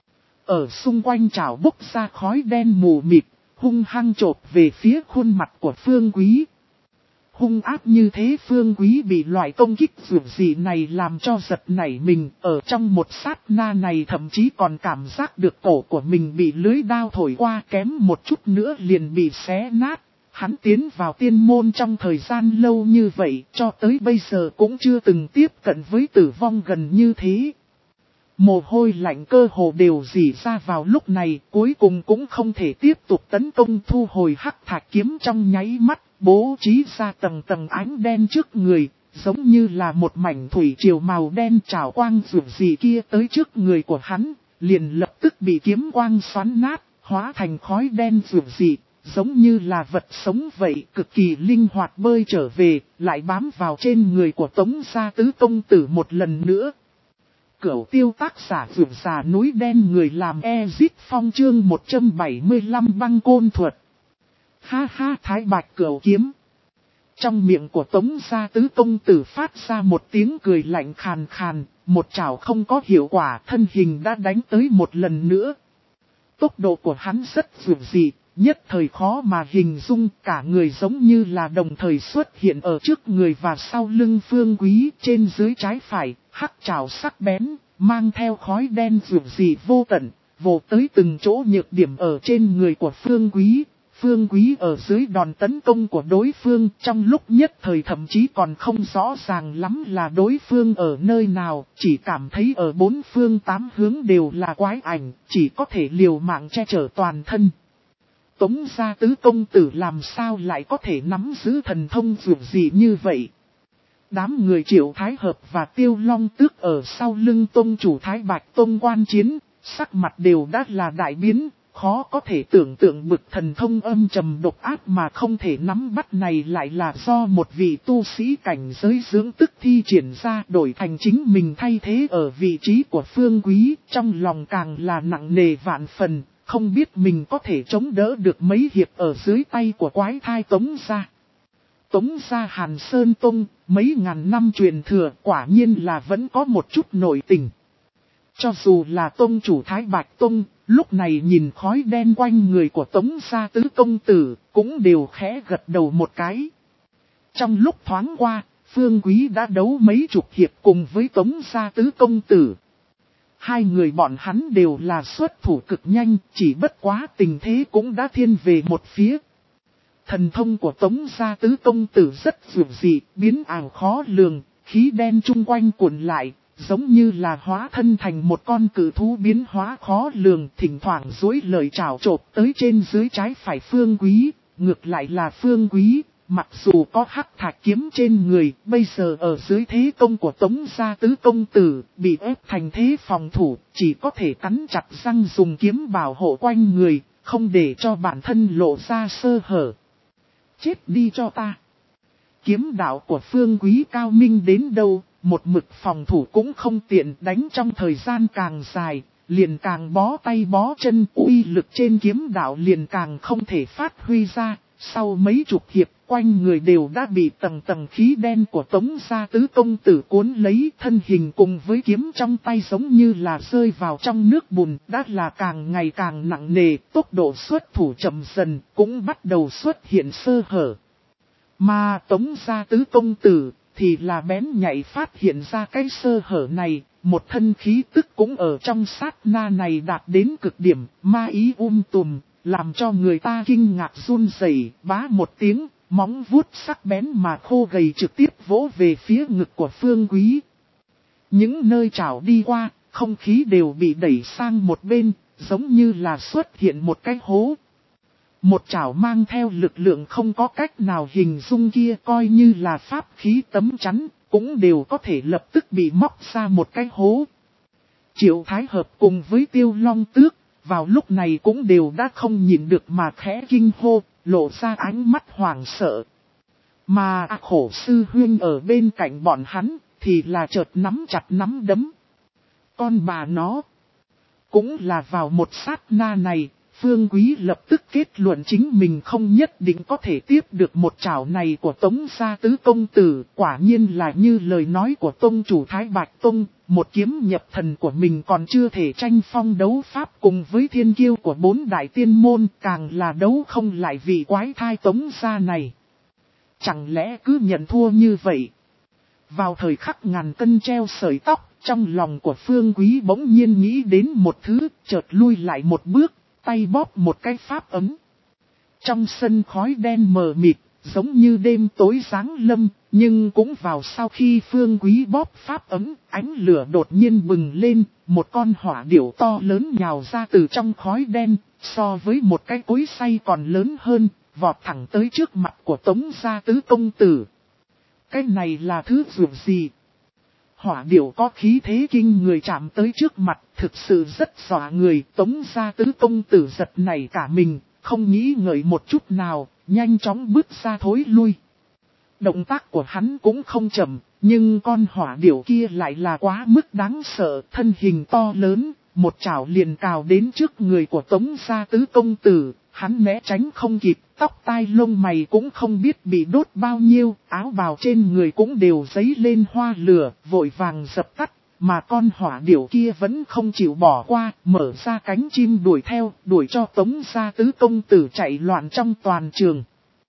A: Ở xung quanh chảo bốc ra khói đen mù mịt, hung hăng chộp về phía khuôn mặt của Phương Quý. Hung áp như thế, Phương Quý bị loại công kích dữ dị này làm cho giật nảy mình, ở trong một sát na này thậm chí còn cảm giác được cổ của mình bị lưới đao thổi qua, kém một chút nữa liền bị xé nát. Hắn tiến vào tiên môn trong thời gian lâu như vậy, cho tới bây giờ cũng chưa từng tiếp cận với tử vong gần như thế. Mồ hôi lạnh cơ hồ đều rỉ ra vào lúc này, cuối cùng cũng không thể tiếp tục tấn công, thu hồi hắc thạch kiếm trong nháy mắt, bố trí ra tầng tầng ánh đen trước người, giống như là một mảnh thủy triều màu đen trào quang rủ gì kia tới trước người của hắn, liền lập tức bị kiếm quang xoắn nát, hóa thành khói đen rủ gì, giống như là vật sống vậy, cực kỳ linh hoạt bơi trở về, lại bám vào trên người của Tống gia tứ công tử một lần nữa. Cửu tiêu tác giả vượt xà núi đen, người làm Ezit Phong chương một trăm bảy mươi lăm băng côn thuật. Ha ha, thái bạch cửu kiếm. Trong miệng của Tống gia tứ công tử phát ra một tiếng cười lạnh khàn khàn, một chảo không có hiệu quả, thân hình đã đánh tới một lần nữa. Tốc độ của hắn rất dữ dị, nhất thời khó mà hình dung, cả người giống như là đồng thời xuất hiện ở trước người và sau lưng Phương Quý, trên dưới trái phải, hắc chảo sắc bén, mang theo khói đen dữ dị vô tận, vồ tới từng chỗ nhược điểm ở trên người của Phương Quý. Phương Quý ở dưới đòn tấn công của đối phương, trong lúc nhất thời thậm chí còn không rõ ràng lắm là đối phương ở nơi nào, chỉ cảm thấy ở bốn phương tám hướng đều là quái ảnh, chỉ có thể liều mạng che chở toàn thân. Tống gia tứ công tử làm sao lại có thể nắm giữ thần thông dữ dị như vậy? Đám người Triệu Thái Hợp và Tiêu Long Tước ở sau lưng tông chủ Thái Bạch Tông quan chiến, sắc mặt đều đã là đại biến. Khó có thể tưởng tượng bực thần thông âm trầm độc ác mà không thể nắm bắt này lại là do một vị tu sĩ cảnh giới dưỡng tức thi triển ra, đổi thành chính mình thay thế ở vị trí của Phương Quý, trong lòng càng là nặng nề vạn phần, không biết mình có thể chống đỡ được mấy hiệp ở dưới tay của quái thai Tống gia. Tống gia Hàn Sơn Tông, mấy ngàn năm truyền thừa, quả nhiên là vẫn có một chút nội tình. Cho dù là tông chủ Thái Bạch Tông, lúc này nhìn khói đen quanh người của Tống gia tứ công tử, cũng đều khẽ gật đầu một cái. Trong lúc thoáng qua, Phương Quý đã đấu mấy chục hiệp cùng với Tống gia tứ công tử. Hai người bọn hắn đều là xuất thủ cực nhanh, chỉ bất quá tình thế cũng đã thiên về một phía. Thần thông của Tống gia tứ công tử rất dữ dị, biến ảo khó lường, khí đen chung quanh cuộn lại. Giống như là hóa thân thành một con cự thú biến hóa khó lường, thỉnh thoảng dối lời trảo trộp tới trên dưới trái phải Phương Quý, ngược lại là Phương Quý, mặc dù có hắc thạch kiếm trên người, bây giờ ở dưới thế công của Tống gia tứ công tử, bị ép thành thế phòng thủ, chỉ có thể cắn chặt răng dùng kiếm bảo hộ quanh người, không để cho bản thân lộ ra sơ hở. Chết đi cho ta. Kiếm đạo của Phương Quý cao minh đến đâu, một mực phòng thủ cũng không tiện, đánh trong thời gian càng dài, liền càng bó tay bó chân, uy lực trên kiếm đạo liền càng không thể phát huy ra. Sau mấy chục hiệp, quanh người đều đã bị tầng tầng khí đen của Tống gia tứ công tử cuốn lấy, thân hình cùng với kiếm trong tay giống như là rơi vào trong nước bùn, đã là càng ngày càng nặng nề, tốc độ xuất thủ chậm dần, cũng bắt đầu xuất hiện sơ hở. Mà Tống gia tứ công tử thì là bén nhạy phát hiện ra cái sơ hở này, một thân khí tức cũng ở trong sát na này đạt đến cực điểm, ma ý um tùm, làm cho người ta kinh ngạc run rẩy. Bá một tiếng, móng vuốt sắc bén mà khô gầy trực tiếp vỗ về phía ngực của Phương Quý. Những nơi chảo đi qua, không khí đều bị đẩy sang một bên, giống như là xuất hiện một cái hố. Một chảo mang theo lực lượng không có cách nào hình dung kia, coi như là pháp khí tấm chắn, cũng đều có thể lập tức bị móc ra một cái hố. Triệu Thái Hợp cùng với Tiêu Long Tước, vào lúc này cũng đều đã không nhịn được mà khẽ kinh hô, lộ ra ánh mắt hoảng sợ. Mà A Khổ Sư Huyên ở bên cạnh bọn hắn, thì là chợt nắm chặt nắm đấm. Con bà nó, cũng là vào một sát na này, Phương Quý lập tức kết luận chính mình không nhất định có thể tiếp được một chảo này của Tống gia tứ công tử. Quả nhiên là như lời nói của tông chủ Thái Bạch Tông, một kiếm nhập thần của mình còn chưa thể tranh phong đấu pháp cùng với thiên kiêu của bốn đại tiên môn, càng là đấu không lại vị quái thai Tống gia này. Chẳng lẽ cứ nhận thua như vậy? Vào thời khắc ngàn cân treo sợi tóc, trong lòng của Phương Quý bỗng nhiên nghĩ đến một thứ, chợt lui lại một bước, tay bóp một cái pháp ấm. Trong sân khói đen mờ mịt, giống như đêm tối giáng lâm, nhưng cũng vào sau khi Phương Quý bóp pháp ấm, ánh lửa đột nhiên bừng lên, một con hỏa điểu to lớn nhào ra từ trong khói đen, so với một cái cối xay còn lớn hơn, vọt thẳng tới trước mặt của Tống gia tứ công tử. Cái này là thứ dường gì? Hỏa điểu có khí thế kinh người chạm tới trước mặt, thực sự rất dọa người. Tống gia tứ công tử giật nảy cả mình, không nghĩ ngợi một chút nào, nhanh chóng bước ra thối lui. Động tác của hắn cũng không chậm, nhưng con hỏa điểu kia lại là quá mức đáng sợ, thân hình to lớn, một chảo liền cào đến trước người của Tống gia tứ công tử. Hắn né tránh không kịp, tóc tai lông mày cũng không biết bị đốt bao nhiêu, áo bào trên người cũng đều dấy lên hoa lửa, vội vàng dập tắt, mà con hỏa điểu kia vẫn không chịu bỏ qua, mở ra cánh chim đuổi theo, đuổi cho Tống gia tứ công tử chạy loạn trong toàn trường.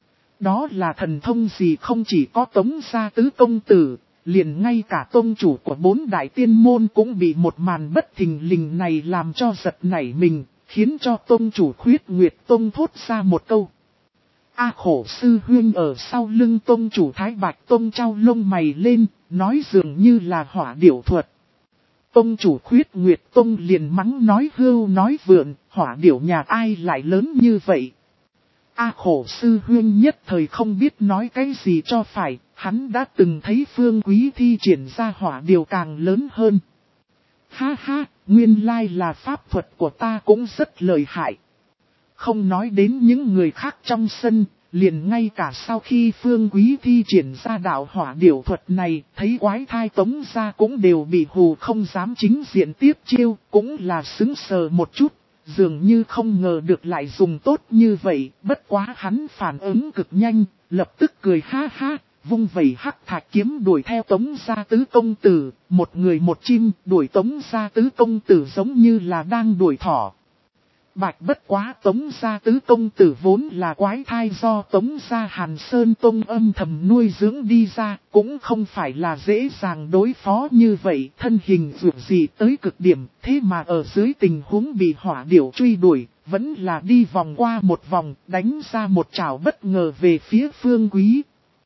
A: Đó là thần thông gì? Không chỉ có Tống gia tứ công tử, liền ngay cả tông chủ của bốn đại tiên môn cũng bị một màn bất thình lình này làm cho giật nảy mình. Khiến cho tông chủ Khuyết Nguyệt Tông thốt ra một câu. A Khổ Sư Huyên ở sau lưng tông chủ Thái Bạch Tông trao lông mày lên, nói dường như là hỏa điểu thuật. Tông chủ Khuyết Nguyệt Tông liền mắng nói hưu nói vượn, hỏa điểu nhà ai lại lớn như vậy. A Khổ Sư Huyên nhất thời không biết nói cái gì cho phải, hắn đã từng thấy Phương Quý thi triển ra hỏa điểu càng lớn hơn. Ha ha, nguyên lai là pháp thuật của ta cũng rất lợi hại. Không nói đến những người khác trong sân, liền ngay cả sau khi Phương Quý thi triển ra đạo hỏa điểu thuật này, thấy quái thai Tống gia cũng đều bị hù không dám chính diện tiếp chiêu, cũng là sững sờ một chút, dường như không ngờ được lại dùng tốt như vậy, bất quá hắn phản ứng cực nhanh, lập tức cười ha ha. Vung vẩy hắc thạch kiếm đuổi theo Tống gia tứ công tử, một người một chim đuổi Tống gia tứ công tử giống như là đang đuổi thỏ. Bạch bất quá Tống gia tứ công tử vốn là quái thai do Tống gia Hàn Sơn Tông âm thầm nuôi dưỡng đi ra, cũng không phải là dễ dàng đối phó như vậy, thân hình vượt gì tới cực điểm, thế mà ở dưới tình huống bị hỏa điểu truy đuổi, vẫn là đi vòng qua một vòng, đánh ra một chảo bất ngờ về phía Phương Quý.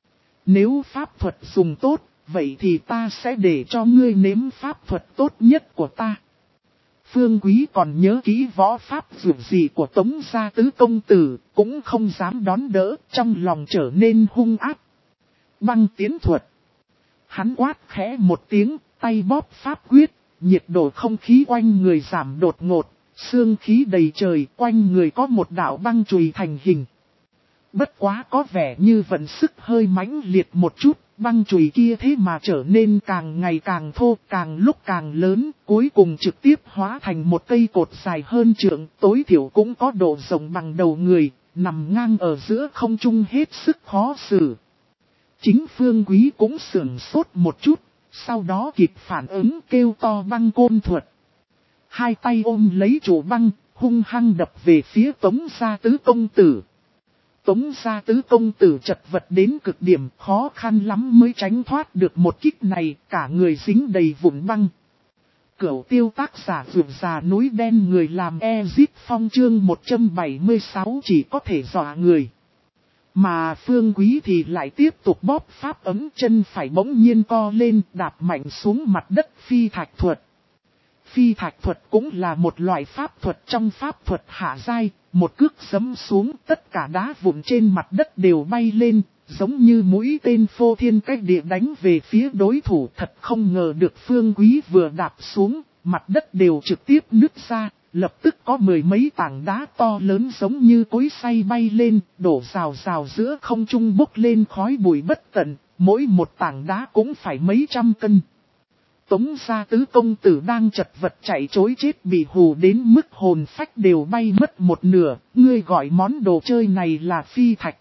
A: Nếu pháp thuật dùng tốt, vậy thì ta sẽ để cho ngươi nếm pháp thuật tốt nhất của ta. Phương Quý còn nhớ kỹ võ pháp dù gì của Tống gia tứ công tử, cũng không dám đón đỡ, trong lòng trở nên hung ác. Băng tiến thuật. Hắn quát khẽ một tiếng, tay bóp pháp quyết, nhiệt độ không khí quanh người giảm đột ngột, sương khí đầy trời, quanh người có một đạo băng chùy thành hình. Bất quá có vẻ như vận sức hơi mãnh liệt một chút, băng chùy kia thế mà trở nên càng ngày càng thô, càng lúc càng lớn, cuối cùng trực tiếp hóa thành một cây cột dài hơn trượng, tối thiểu cũng có độ rộng bằng đầu người, nằm ngang ở giữa không trung hết sức khó xử. Chính Phương Quý cũng sửng sốt một chút, sau đó kịp phản ứng kêu to băng côn thuật. Hai tay ôm lấy trụ băng, hung hăng đập về phía Tống Gia Tứ Công Tử. Tống Gia Tứ Công Tử chật vật đến cực điểm, khó khăn lắm mới tránh thoát được một kích này, cả người dính đầy vụn băng. Cửu tiêu tác giả vượt già núi đen người làm Ezip Phong chương một trăm bảy mươi sáu chỉ có thể dọa người. Mà Phương Quý thì lại tiếp tục bóp pháp ấm, chân phải bỗng nhiên co lên, đạp mạnh xuống mặt đất phi thạch thuật. Phi thạch thuật cũng là một loại pháp thuật trong pháp thuật hạ giai, một cước giẫm xuống tất cả đá vụn trên mặt đất đều bay lên, giống như mũi tên phô thiên cách địa đánh về phía đối thủ. Thật không ngờ được Phương Quý vừa đạp xuống, mặt đất đều trực tiếp nứt ra, lập tức có mười mấy tảng đá to lớn giống như cối xay bay lên, đổ rào rào giữa không trung bốc lên khói bụi bất tận, mỗi một tảng đá cũng phải mấy trăm cân. Tống Gia Tứ Công Tử đang chật vật chạy trối chết bị hù đến mức hồn phách đều bay mất một nửa, ngươi gọi món đồ chơi này là phi thạch.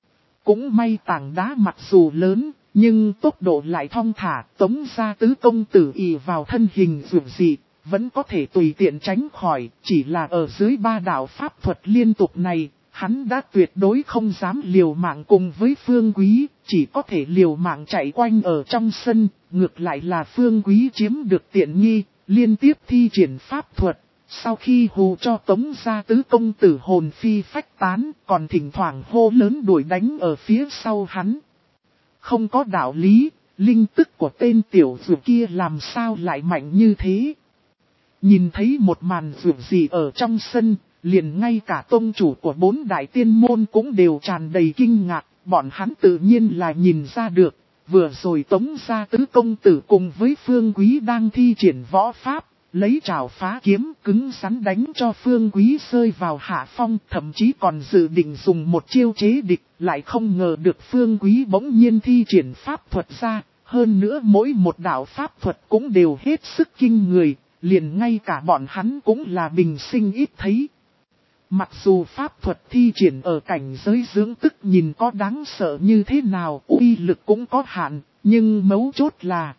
A: Cũng may tảng đá mặc dù lớn, nhưng tốc độ lại thong thả, Tống Gia Tứ Công Tử ỷ vào thân hình dường dị, vẫn có thể tùy tiện tránh khỏi, chỉ là ở dưới ba đạo pháp thuật liên tục này, hắn đã tuyệt đối không dám liều mạng cùng với Phương Quý, chỉ có thể liều mạng chạy quanh ở trong sân, ngược lại là Phương Quý chiếm được tiện nghi, liên tiếp thi triển pháp thuật, sau khi hù cho Tống Gia Tứ Công Tử hồn phi phách tán, còn thỉnh thoảng hô lớn đuổi đánh ở phía sau hắn. Không có đạo lý, linh tức của tên tiểu dược kia làm sao lại mạnh như thế. Nhìn thấy một màn dược gì ở trong sân, liền ngay cả tông chủ của bốn đại tiên môn cũng đều tràn đầy kinh ngạc, bọn hắn tự nhiên là nhìn ra được, vừa rồi Tống Gia Tứ Công Tử cùng với Phương Quý đang thi triển võ pháp, lấy trảo phá kiếm cứng rắn đánh cho Phương Quý rơi vào hạ phong, thậm chí còn dự định dùng một chiêu chế địch, lại không ngờ được Phương Quý bỗng nhiên thi triển pháp thuật ra, hơn nữa mỗi một đạo pháp thuật cũng đều hết sức kinh người, liền ngay cả bọn hắn cũng là bình sinh ít thấy. Mặc dù pháp thuật thi triển ở cảnh giới dưỡng tức nhìn có đáng sợ như thế nào, uy lực cũng có hạn, nhưng mấu chốt là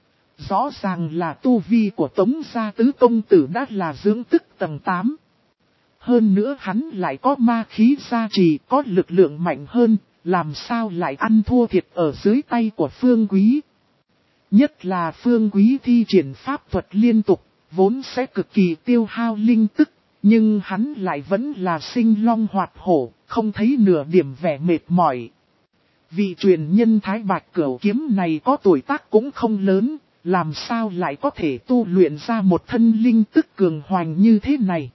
A: rõ ràng là tu vi của Tống Gia Tứ Công Tử đã là dưỡng tức tầng tám. Hơn nữa hắn lại có ma khí gia trì, có lực lượng mạnh hơn, làm sao lại ăn thua thiệt ở dưới tay của Phương Quý. Nhất là Phương Quý thi triển pháp thuật liên tục, vốn sẽ cực kỳ tiêu hao linh tức. Nhưng hắn lại vẫn là sinh long hoạt hổ, không thấy nửa điểm vẻ mệt mỏi. Vị truyền nhân Thái Bạch Cửu Kiếm này có tuổi tác cũng không lớn, làm sao lại có thể tu luyện ra một thân linh tức cường hoành như thế này.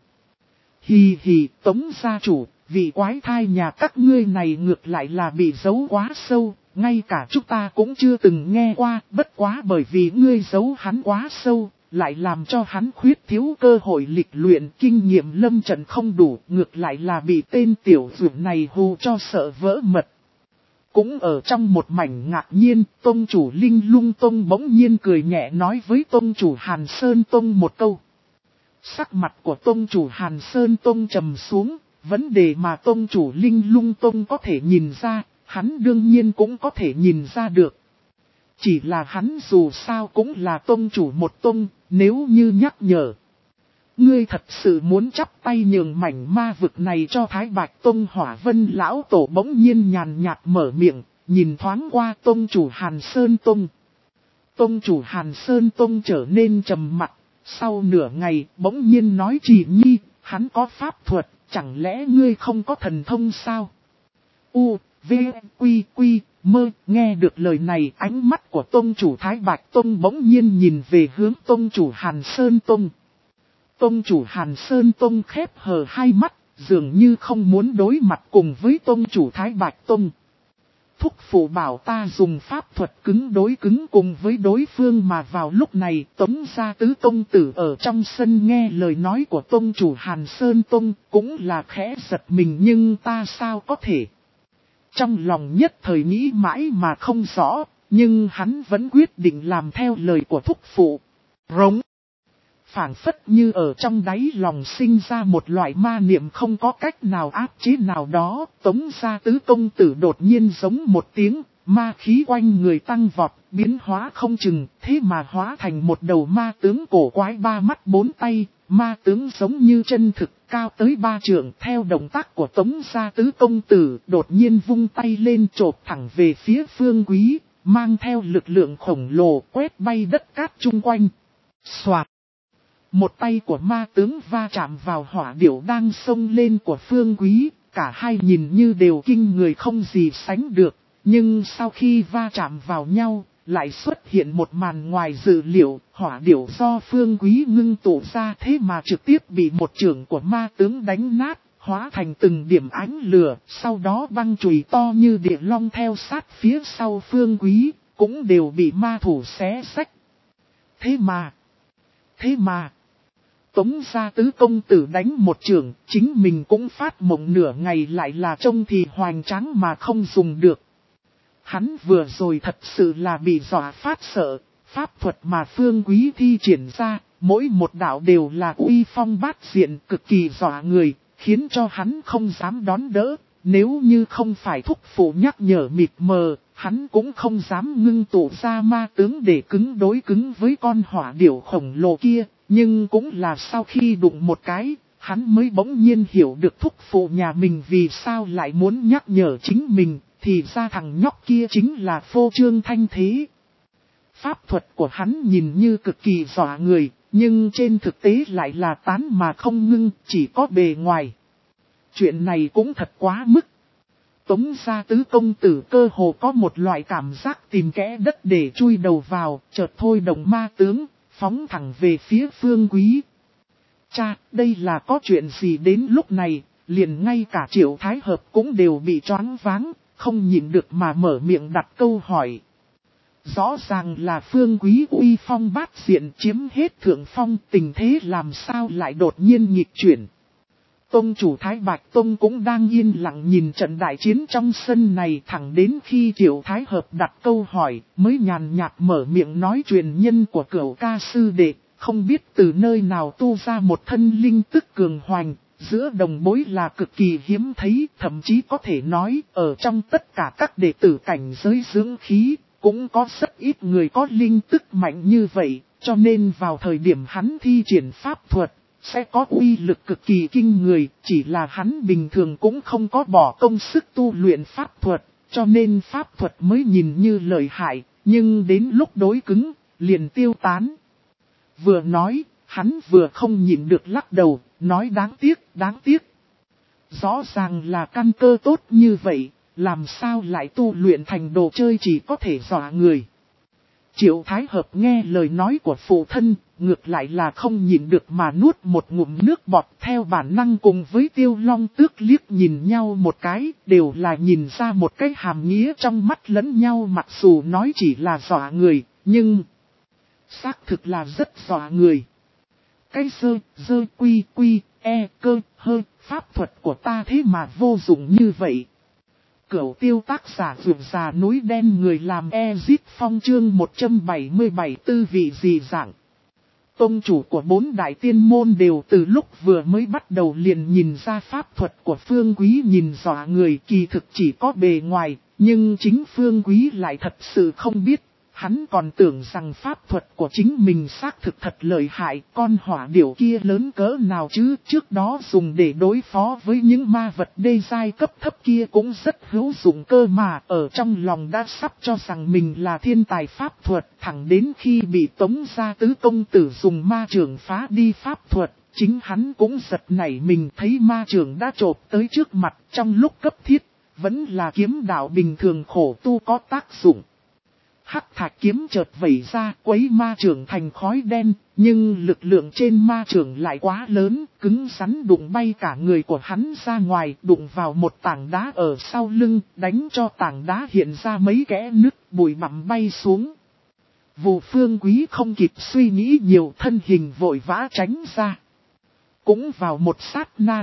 A: Hì hì, Tống gia chủ, vị quái thai nhà các ngươi này ngược lại là bị giấu quá sâu, ngay cả chúng ta cũng chưa từng nghe qua, bất quá bởi vì ngươi giấu hắn quá sâu. Lại làm cho hắn khuyết thiếu cơ hội lịch luyện, kinh nghiệm lâm trận không đủ, ngược lại là bị tên tiểu dược này hù cho sợ vỡ mật. Cũng ở trong một mảnh ngạc nhiên, tông chủ Linh Lung Tông bỗng nhiên cười nhẹ nói với tông chủ Hàn Sơn Tông một câu. Sắc mặt của tông chủ Hàn Sơn Tông trầm xuống, vấn đề mà tông chủ Linh Lung Tông có thể nhìn ra, hắn đương nhiên cũng có thể nhìn ra được. Chỉ là hắn dù sao cũng là tông chủ một tông, nếu như nhắc nhở. Ngươi thật sự muốn chắp tay nhường mảnh ma vực này cho Thái Bạch Tông Hỏa Vân Lão Tổ bỗng nhiên nhàn nhạt mở miệng, nhìn thoáng qua tông chủ Hàn Sơn Tông. Tông chủ Hàn Sơn Tông trở nên trầm mặc, sau nửa ngày bỗng nhiên nói Trì Nhi, hắn có pháp thuật, chẳng lẽ ngươi không có thần thông sao? U, V, Quy, Quy. Mơ, nghe được lời này ánh mắt của tông chủ Thái Bạch Tông bỗng nhiên nhìn về hướng tông chủ Hàn Sơn Tông. Tông chủ Hàn Sơn Tông khép hờ hai mắt, dường như không muốn đối mặt cùng với tông chủ Thái Bạch Tông. Thúc phụ bảo ta dùng pháp thuật cứng đối cứng cùng với đối phương mà vào lúc này Tống Gia Tứ Tông Tử ở trong sân nghe lời nói của tông chủ Hàn Sơn Tông cũng là khẽ giật mình nhưng ta sao có thể. trong lòng nhất thời nghĩ mãi mà không rõ, nhưng hắn vẫn quyết định làm theo lời của thúc phụ. Rống. Phảng phất như ở trong đáy lòng sinh ra một loại ma niệm không có cách nào áp chế nào đó, Tống Gia Tứ công tử đột nhiên giống một tiếng, ma khí quanh người tăng vọt, biến hóa không chừng, thế mà hóa thành một đầu ma tướng cổ quái ba mắt bốn tay, ma tướng giống như chân thực, cao tới ba trượng. Theo động tác của Tống Gia Tứ công tử, đột nhiên vung tay lên chộp thẳng về phía Phương Quý, mang theo lực lượng khổng lồ quét bay đất cát chung quanh. Soạt. Một tay của ma tướng va chạm vào hỏa điểu đang xông lên của Phương Quý, cả hai nhìn như đều kinh người không gì sánh được, nhưng sau khi va chạm vào nhau, lại xuất hiện một màn ngoài dự liệu, hỏa điểu do Phương Quý ngưng tụ ra thế mà trực tiếp bị một chưởng của ma tướng đánh nát, hóa thành từng điểm ánh lửa, sau đó băng chùy to như địa long theo sát phía sau Phương Quý, cũng đều bị ma thủ xé xách. Thế mà, thế mà, Tống Gia Tứ công tử đánh một chưởng, chính mình cũng phát mộng nửa ngày lại là trông thì hoành tráng mà không dùng được. Hắn vừa rồi thật sự là bị dọa phát sợ, pháp thuật mà Phương Quý thi triển ra, mỗi một đạo đều là uy phong bát diện cực kỳ dọa người, khiến cho hắn không dám đón đỡ. Nếu như không phải thúc phụ nhắc nhở mịt mờ, hắn cũng không dám ngưng tụ ra ma tướng để cứng đối cứng với con hỏa điểu khổng lồ kia. Nhưng cũng là sau khi đụng một cái, hắn mới bỗng nhiên hiểu được thúc phụ nhà mình vì sao lại muốn nhắc nhở chính mình, thì ra thằng nhóc kia chính là phô trương thanh thế. Pháp thuật của hắn nhìn như cực kỳ dọa người, nhưng trên thực tế lại là tán mà không ngưng, chỉ có bề ngoài. Chuyện này cũng thật quá mức. Tống Gia Tứ công tử cơ hồ có một loại cảm giác tìm kẽ đất để chui đầu vào, chợt thôi động ma tướng, phóng thẳng về phía Phương Quý. Cha, đây là có chuyện gì đến lúc này, liền ngay cả Triệu Thái Hợp cũng đều bị choáng váng, không nhịn được mà mở miệng đặt câu hỏi. Rõ ràng là Phương Quý uy phong bát diện chiếm hết thượng phong, tình thế làm sao lại đột nhiên nghịch chuyển. Tông chủ Thái Bạch Tông cũng đang yên lặng nhìn trận đại chiến trong sân này, thẳng đến khi Triệu Thái Hợp đặt câu hỏi mới nhàn nhạt mở miệng nói truyền nhân của Cửu Ca sư đệ, không biết từ nơi nào tu ra một thân linh tức cường hoành, giữa đồng bối là cực kỳ hiếm thấy, thậm chí có thể nói ở trong tất cả các đệ tử cảnh giới dưỡng khí, cũng có rất ít người có linh tức mạnh như vậy, cho nên vào thời điểm hắn thi triển pháp thuật, sẽ có uy lực cực kỳ kinh người, chỉ là hắn bình thường cũng không có bỏ công sức tu luyện pháp thuật, cho nên pháp thuật mới nhìn như lợi hại, nhưng đến lúc đối cứng, liền tiêu tán. Vừa nói, hắn vừa không nhịn được lắc đầu, nói đáng tiếc, đáng tiếc. Rõ ràng là căn cơ tốt như vậy, làm sao lại tu luyện thành đồ chơi chỉ có thể dọa người. Triệu Thái Hợp nghe lời nói của phụ thân, ngược lại là không nhịn được mà nuốt một ngụm nước bọt, theo bản năng cùng với Tiêu Long Tước liếc nhìn nhau một cái, đều là nhìn ra một cái hàm nghĩa trong mắt lẫn nhau, mặc dù nói chỉ là dọa người, nhưng xác thực là rất dọa người. Cái sơ, dơ quy quy, e cơ, hơ, pháp thuật của ta thế mà vô dụng như vậy. Cửu Tiêu tác giả vượt già núi đen người làm Ezit Phong chương một trăm bảy mươi bảy tư vị gì dạng. Tông chủ của bốn đại tiên môn đều từ lúc vừa mới bắt đầu liền nhìn ra pháp thuật của Phương Quý nhìn dọa người, kỳ thực chỉ có bề ngoài, nhưng chính Phương Quý lại thật sự không biết. Hắn còn tưởng rằng pháp thuật của chính mình xác thực thật lợi hại, con hỏa điểu kia lớn cỡ nào chứ, trước đó dùng để đối phó với những ma vật đê giai cấp thấp kia cũng rất hữu dụng cơ mà, ở trong lòng đã sắp cho rằng mình là thiên tài pháp thuật, thẳng đến khi bị Tống Gia Tứ công tử dùng ma trưởng phá đi pháp thuật, chính hắn cũng giật nảy mình thấy ma trưởng đã chộp tới trước mặt, trong lúc cấp thiết, vẫn là kiếm đạo bình thường khổ tu có tác dụng. Hắc thạch kiếm chợt vẩy ra quấy ma trưởng thành khói đen, nhưng lực lượng trên ma trưởng lại quá lớn, cứng rắn đụng bay cả người của hắn ra ngoài, đụng vào một tảng đá ở sau lưng, đánh cho tảng đá hiện ra mấy kẽ nứt, bụi bặm bay xuống. Vụ Phương Quý không kịp suy nghĩ nhiều, thân hình vội vã tránh ra. Cũng vào một sát na này,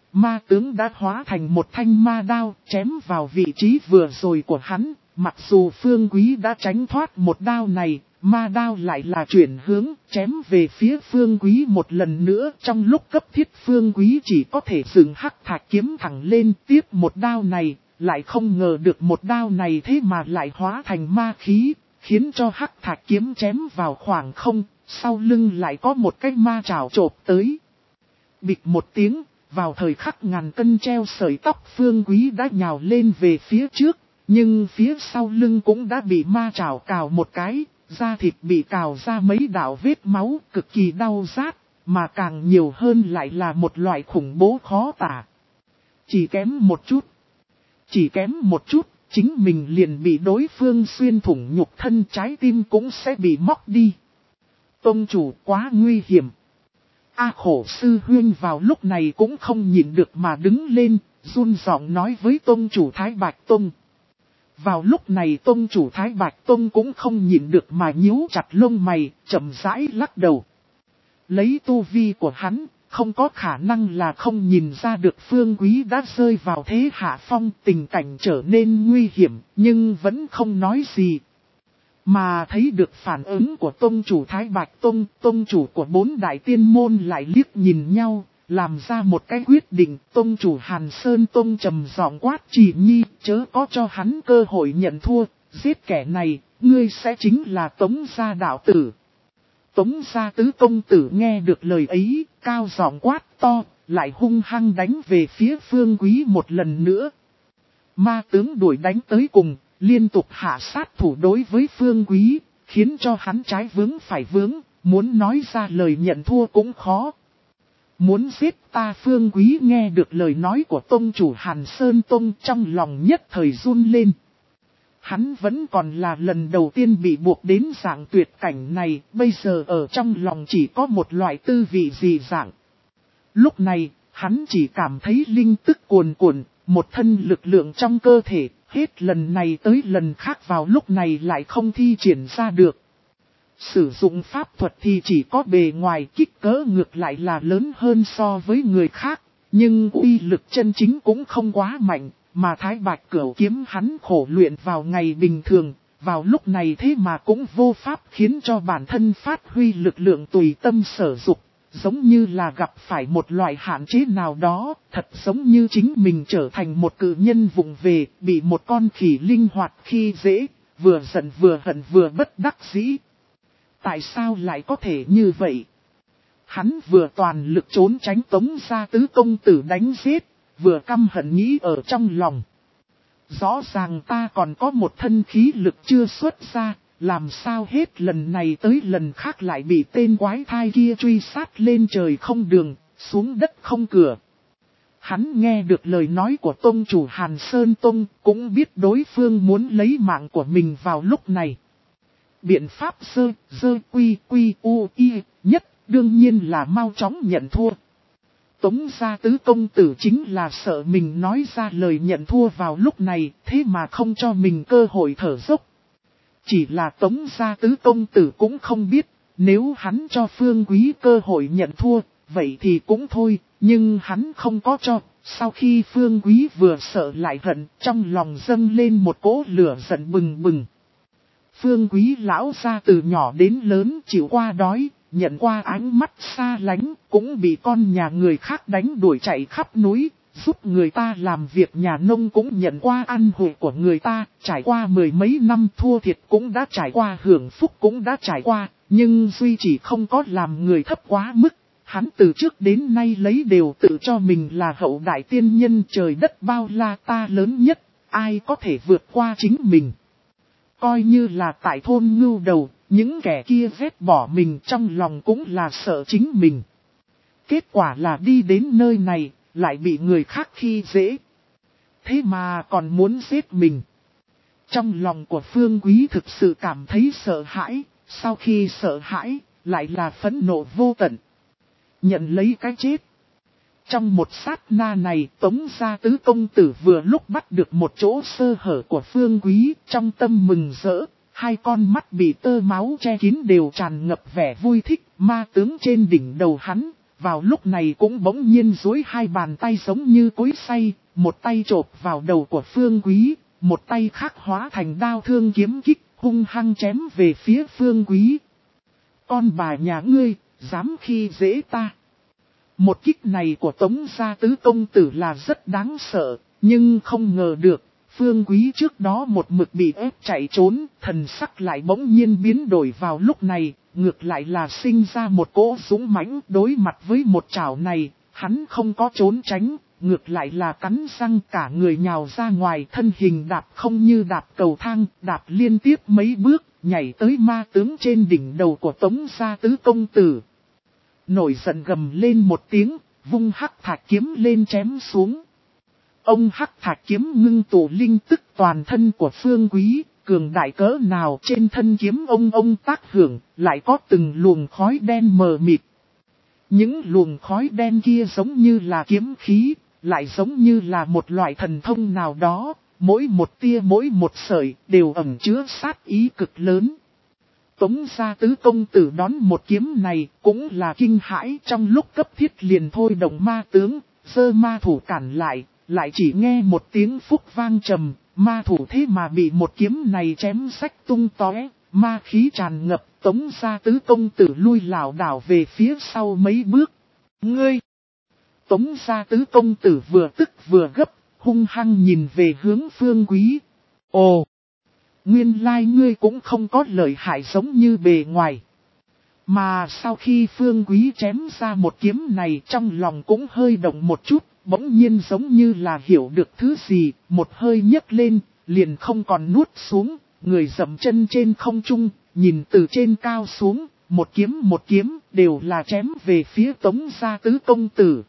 A: ma tướng đã hóa thành một thanh ma đao chém vào vị trí vừa rồi của hắn. Mặc dù Phương Quý đã tránh thoát một đao này, ma đao lại là chuyển hướng chém về phía Phương Quý một lần nữa. Trong lúc cấp thiết Phương Quý chỉ có thể dừng hắc thạch kiếm thẳng lên tiếp một đao này. Lại không ngờ được một đao này thế mà lại hóa thành ma khí, khiến cho hắc thạch kiếm chém vào khoảng không, sau lưng lại có một cái ma chảo chộp tới. Bịch một tiếng, vào thời khắc ngàn cân treo sợi tóc Phương Quý đã nhào lên về phía trước, nhưng phía sau lưng cũng đã bị ma chảo cào một cái, da thịt bị cào ra mấy đạo vết máu cực kỳ đau rát, mà càng nhiều hơn lại là một loại khủng bố khó tả. Chỉ kém một chút. Chỉ kém một chút, chính mình liền bị đối phương xuyên thủng nhục thân, trái tim cũng sẽ bị móc đi. Tông chủ quá nguy hiểm. A Khổ sư huynh vào lúc này cũng không nhịn được mà đứng lên, run giọng nói với tông chủ Thái Bạch Tông. Vào lúc này tông chủ Thái Bạch Tông cũng không nhịn được mà nhíu chặt lông mày, chậm rãi lắc đầu. Lấy tu vi của hắn, không có khả năng là không nhìn ra được Phương Quý đã rơi vào thế hạ phong, tình cảnh trở nên nguy hiểm, nhưng vẫn không nói gì. Mà thấy được phản ứng của tông chủ Thái Bạch Tông, tông chủ của bốn đại tiên môn lại liếc nhìn nhau, làm ra một cái quyết định. Tông chủ Hàn Sơn Tông trầm giọng quát Chỉ Nhi, chớ có cho hắn cơ hội nhận thua, giết kẻ này, ngươi sẽ chính là Tống gia đạo tử. Tống gia tứ công tử nghe được lời ấy, cao giọng quát to, lại hung hăng đánh về phía Phương Quý một lần nữa. Ma tướng đuổi đánh tới cùng, liên tục hạ sát thủ đối với Phương Quý, khiến cho hắn trái vướng phải vướng, muốn nói ra lời nhận thua cũng khó. Muốn giết ta Phương Quý nghe được lời nói của tông chủ Hàn Sơn Tông trong lòng nhất thời run lên. Hắn vẫn còn là lần đầu tiên bị buộc đến dạng tuyệt cảnh này, bây giờ ở trong lòng chỉ có một loại tư vị dị dạng. Lúc này, hắn chỉ cảm thấy linh tức cuồn cuộn, một thân lực lượng trong cơ thể, hết lần này tới lần khác vào lúc này lại không thi triển ra được. Sử dụng pháp thuật thì chỉ có bề ngoài, kích cỡ ngược lại là lớn hơn so với người khác, nhưng uy lực chân chính cũng không quá mạnh. Mà Thái Bạch Cửu kiếm hắn khổ luyện vào ngày bình thường, vào lúc này thế mà cũng vô pháp khiến cho bản thân phát huy lực lượng tùy tâm sở dục, giống như là gặp phải một loại hạn chế nào đó, thật giống như chính mình trở thành một cự nhân vụng về, bị một con khỉ linh hoạt khi dễ, vừa giận vừa hận vừa bất đắc dĩ. Tại sao lại có thể như vậy? Hắn vừa toàn lực trốn tránh Tống gia tứ công tử đánh giết, vừa căm hận nghĩ ở trong lòng. Rõ ràng ta còn có một thân khí lực chưa xuất ra, làm sao hết lần này tới lần khác lại bị tên quái thai kia truy sát lên trời không đường, xuống đất không cửa. Hắn nghe được lời nói của tông chủ Hàn Sơn Tông, cũng biết đối phương muốn lấy mạng của mình vào lúc này. Biện pháp sơ, dơ quy quy u y nhất, đương nhiên là mau chóng nhận thua. Tống gia tứ công tử chính là sợ mình nói ra lời nhận thua vào lúc này, thế mà không cho mình cơ hội thở dốc. Chỉ là Tống gia tứ công tử cũng không biết, nếu hắn cho Phương Quý cơ hội nhận thua, vậy thì cũng thôi, nhưng hắn không có cho. Sau khi Phương Quý vừa sợ lại hận, trong lòng dâng lên một cỗ lửa giận bừng bừng. Phương Quý lão gia từ nhỏ đến lớn chịu qua đói, nhận qua ánh mắt xa lánh, cũng bị con nhà người khác đánh đuổi chạy khắp núi, giúp người ta làm việc nhà nông cũng nhận qua ăn hủi của người ta, trải qua mười mấy năm thua thiệt cũng đã trải qua, hưởng phúc cũng đã trải qua, nhưng duy chỉ không có làm người thấp quá mức. Hắn từ trước đến nay lấy đều tự cho mình là hậu đại tiên nhân, trời đất bao la ta lớn nhất, ai có thể vượt qua chính mình. Coi như là tại thôn ngưu đầu, những kẻ kia ghét bỏ mình trong lòng cũng là sợ chính mình. Kết quả là đi đến nơi này, lại bị người khác khi dễ. Thế mà còn muốn giết mình. Trong lòng của Phương Quý thực sự cảm thấy sợ hãi, sau khi sợ hãi, lại là phẫn nộ vô tận. Nhận lấy cái chết. Trong một sát na này, Tống gia tứ công tử vừa lúc bắt được một chỗ sơ hở của Phương Quý, trong tâm mừng rỡ, hai con mắt bị tơ máu che kín đều tràn ngập vẻ vui thích, ma tướng trên đỉnh đầu hắn, vào lúc này cũng bỗng nhiên duỗi hai bàn tay giống như cối xay, một tay chộp vào đầu của Phương Quý, một tay khác hóa thành đao thương kiếm kích, hung hăng chém về phía Phương Quý. Con bà nhà ngươi, dám khi dễ ta. Một kích này của Tống gia tứ công tử là rất đáng sợ, nhưng không ngờ được, Phương Quý trước đó một mực bị ép chạy trốn, thần sắc lại bỗng nhiên biến đổi vào lúc này, ngược lại là sinh ra một cỗ dũng mãnh. Đối mặt với một chảo này, hắn không có trốn tránh, ngược lại là cắn răng cả người nhào ra ngoài, thân hình đạp không như đạp cầu thang, đạp liên tiếp mấy bước, nhảy tới ma tướng trên đỉnh đầu của Tống gia tứ công tử. Nổi giận gầm lên một tiếng, vung hắc thạch kiếm lên chém xuống. Ông hắc thạch kiếm ngưng tụ linh tức toàn thân của Phương Quý, cường đại cỡ nào trên thân kiếm ông ông tác hưởng, lại có từng luồng khói đen mờ mịt. Những luồng khói đen kia giống như là kiếm khí, lại giống như là một loại thần thông nào đó, mỗi một tia mỗi một sợi đều ẩn chứa sát ý cực lớn. Tống gia tứ công tử đón một kiếm này cũng là kinh hãi, trong lúc cấp thiết liền thôi động ma tướng, giơ ma thủ cản lại, lại chỉ nghe một tiếng phúc vang trầm, ma thủ thế mà bị một kiếm này chém rách tung tóe, ma khí tràn ngập, Tống gia tứ công tử lui lảo đảo về phía sau mấy bước. Ngươi! Tống gia tứ công tử vừa tức vừa gấp, hung hăng nhìn về hướng Phương Quý. Ồ! Nguyên lai ngươi cũng không có lợi hại giống như bề ngoài. Mà sau khi Phương Quý chém ra một kiếm này trong lòng cũng hơi động một chút, bỗng nhiên giống như là hiểu được thứ gì, một hơi nhấc lên, liền không còn nuốt xuống, người dậm chân trên không trung, nhìn từ trên cao xuống, một kiếm một kiếm đều là chém về phía Tống gia tứ công tử.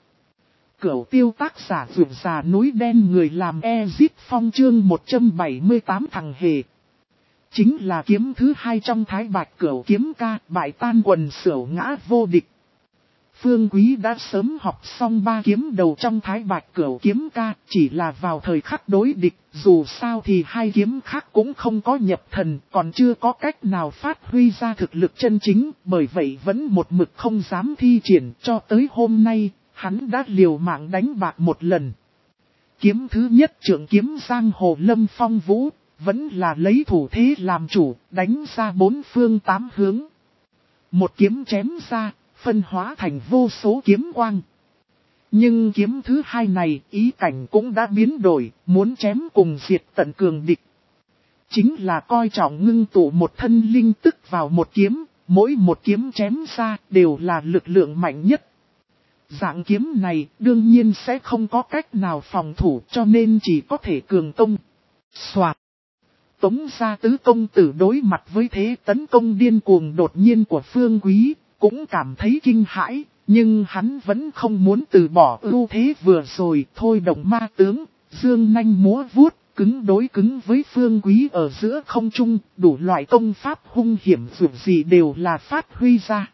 A: Cửu tiêu tác giả vượt già núi đen người làm Ezip Phong chương một trăm bảy mươi tám thằng hề. Chính là kiếm thứ hai trong Thái Bạch Cửu kiếm ca, bại tan quần sửu ngã vô địch. Phương Quý đã sớm học xong ba kiếm đầu trong Thái Bạch Cửu kiếm ca, chỉ là vào thời khắc đối địch, dù sao thì hai kiếm khác cũng không có nhập thần, còn chưa có cách nào phát huy ra thực lực chân chính, bởi vậy vẫn một mực không dám thi triển, cho tới hôm nay, hắn đã liều mạng đánh bạc một lần. Kiếm thứ nhất trượng kiếm giang hồ Lâm Phong Vũ, vẫn là lấy thủ thế làm chủ, đánh ra bốn phương tám hướng. Một kiếm chém ra, phân hóa thành vô số kiếm quang. Nhưng kiếm thứ hai này, ý cảnh cũng đã biến đổi, muốn chém cùng diệt tận cường địch. Chính là coi trọng ngưng tụ một thân linh tức vào một kiếm, mỗi một kiếm chém ra đều là lực lượng mạnh nhất. Dạng kiếm này đương nhiên sẽ không có cách nào phòng thủ, cho nên chỉ có thể cường công. Soạt. Tống gia tứ công tử đối mặt với thế tấn công điên cuồng đột nhiên của Phương Quý, cũng cảm thấy kinh hãi, nhưng hắn vẫn không muốn từ bỏ ưu thế vừa rồi, thôi động ma tướng, dương nanh múa vuốt, cứng đối cứng với Phương Quý ở giữa không trung, đủ loại công pháp hung hiểm dù gì đều là phát huy ra.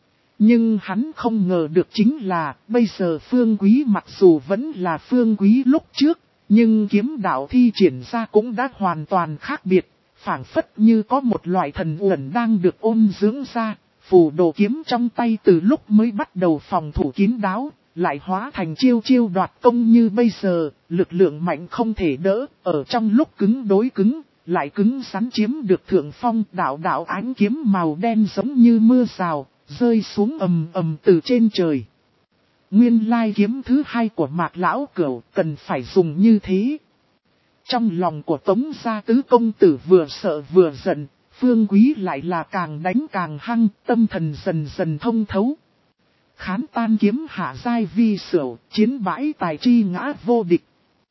A: Nhưng hắn không ngờ được chính là, bây giờ Phương Quý mặc dù vẫn là Phương Quý lúc trước, nhưng kiếm đạo thi triển ra cũng đã hoàn toàn khác biệt, phảng phất như có một loại thần uẩn đang được ôn dưỡng ra, phù đồ kiếm trong tay từ lúc mới bắt đầu phòng thủ kín đáo, lại hóa thành chiêu chiêu đoạt công như bây giờ, lực lượng mạnh không thể đỡ, ở trong lúc cứng đối cứng, lại cứng rắn chiếm được thượng phong, đạo đạo ánh kiếm màu đen giống như mưa rào, rơi xuống ầm ầm từ trên trời. Nguyên lai kiếm thứ hai của Mạc Lão Cửu cần phải dùng như thế. Trong lòng của Tống gia tứ công tử vừa sợ vừa giận, Phương Quý lại là càng đánh càng hăng, tâm thần dần dần thông thấu. Khán tan kiếm hạ giai vi sửu, chiến bãi tài tri ngã vô địch.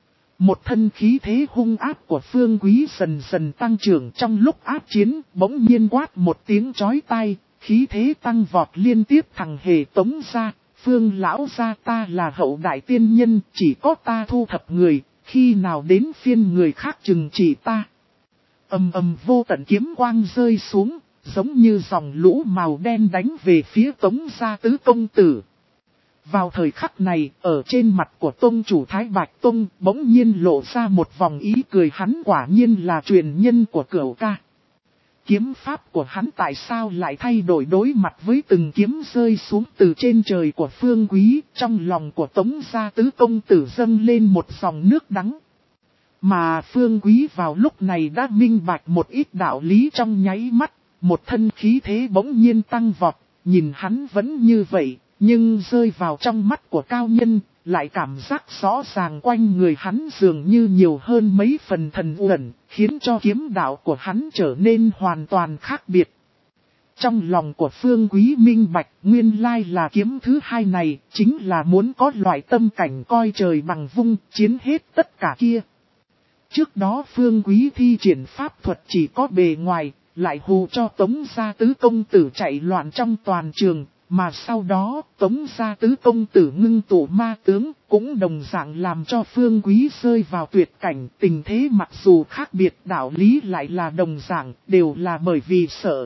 A: Một thân khí thế hung ác của Phương Quý dần dần tăng trưởng, trong lúc áp chiến, bỗng nhiên quát một tiếng chói tai, khí thế tăng vọt liên tiếp thằng hề Tống gia. Phương lão gia ta là hậu đại tiên nhân, chỉ có ta thu thập người, khi nào đến phiên người khác chừng chỉ ta. Ầm ầm vô tận kiếm quang rơi xuống, giống như dòng lũ màu đen đánh về phía Tống gia tứ công tử. Vào thời khắc này, ở trên mặt của tông chủ Thái Bạch Tông bỗng nhiên lộ ra một vòng ý cười, hắn quả nhiên là truyền nhân của Cửu ca. kiếm pháp của hắn tại sao lại thay đổi đối mặt với từng kiếm rơi xuống từ trên trời của Phương Quý, trong lòng của Tống gia tứ công tử dâng lên một dòng nước đắng. Mà Phương Quý vào lúc này đã minh bạch một ít đạo lý trong nháy mắt, một thân khí thế bỗng nhiên tăng vọt, nhìn hắn vẫn như vậy, nhưng rơi vào trong mắt của cao nhân, lại cảm giác rõ ràng quanh người hắn dường như nhiều hơn mấy phần thần uẩn, khiến cho kiếm đạo của hắn trở nên hoàn toàn khác biệt. Trong lòng của Phương Quý minh bạch, nguyên lai là kiếm thứ hai này, chính là muốn có loại tâm cảnh coi trời bằng vung, chiến hết tất cả kia. Trước đó Phương Quý thi triển pháp thuật chỉ có bề ngoài, lại hù cho Tống gia tứ công tử chạy loạn trong toàn trường, mà sau đó Tống gia tứ công tử ngưng tụ ma tướng, cũng đồng dạng làm cho Phương Quý rơi vào tuyệt cảnh. Tình thế mặc dù khác biệt, đạo lý lại là đồng dạng, đều là bởi vì sợ.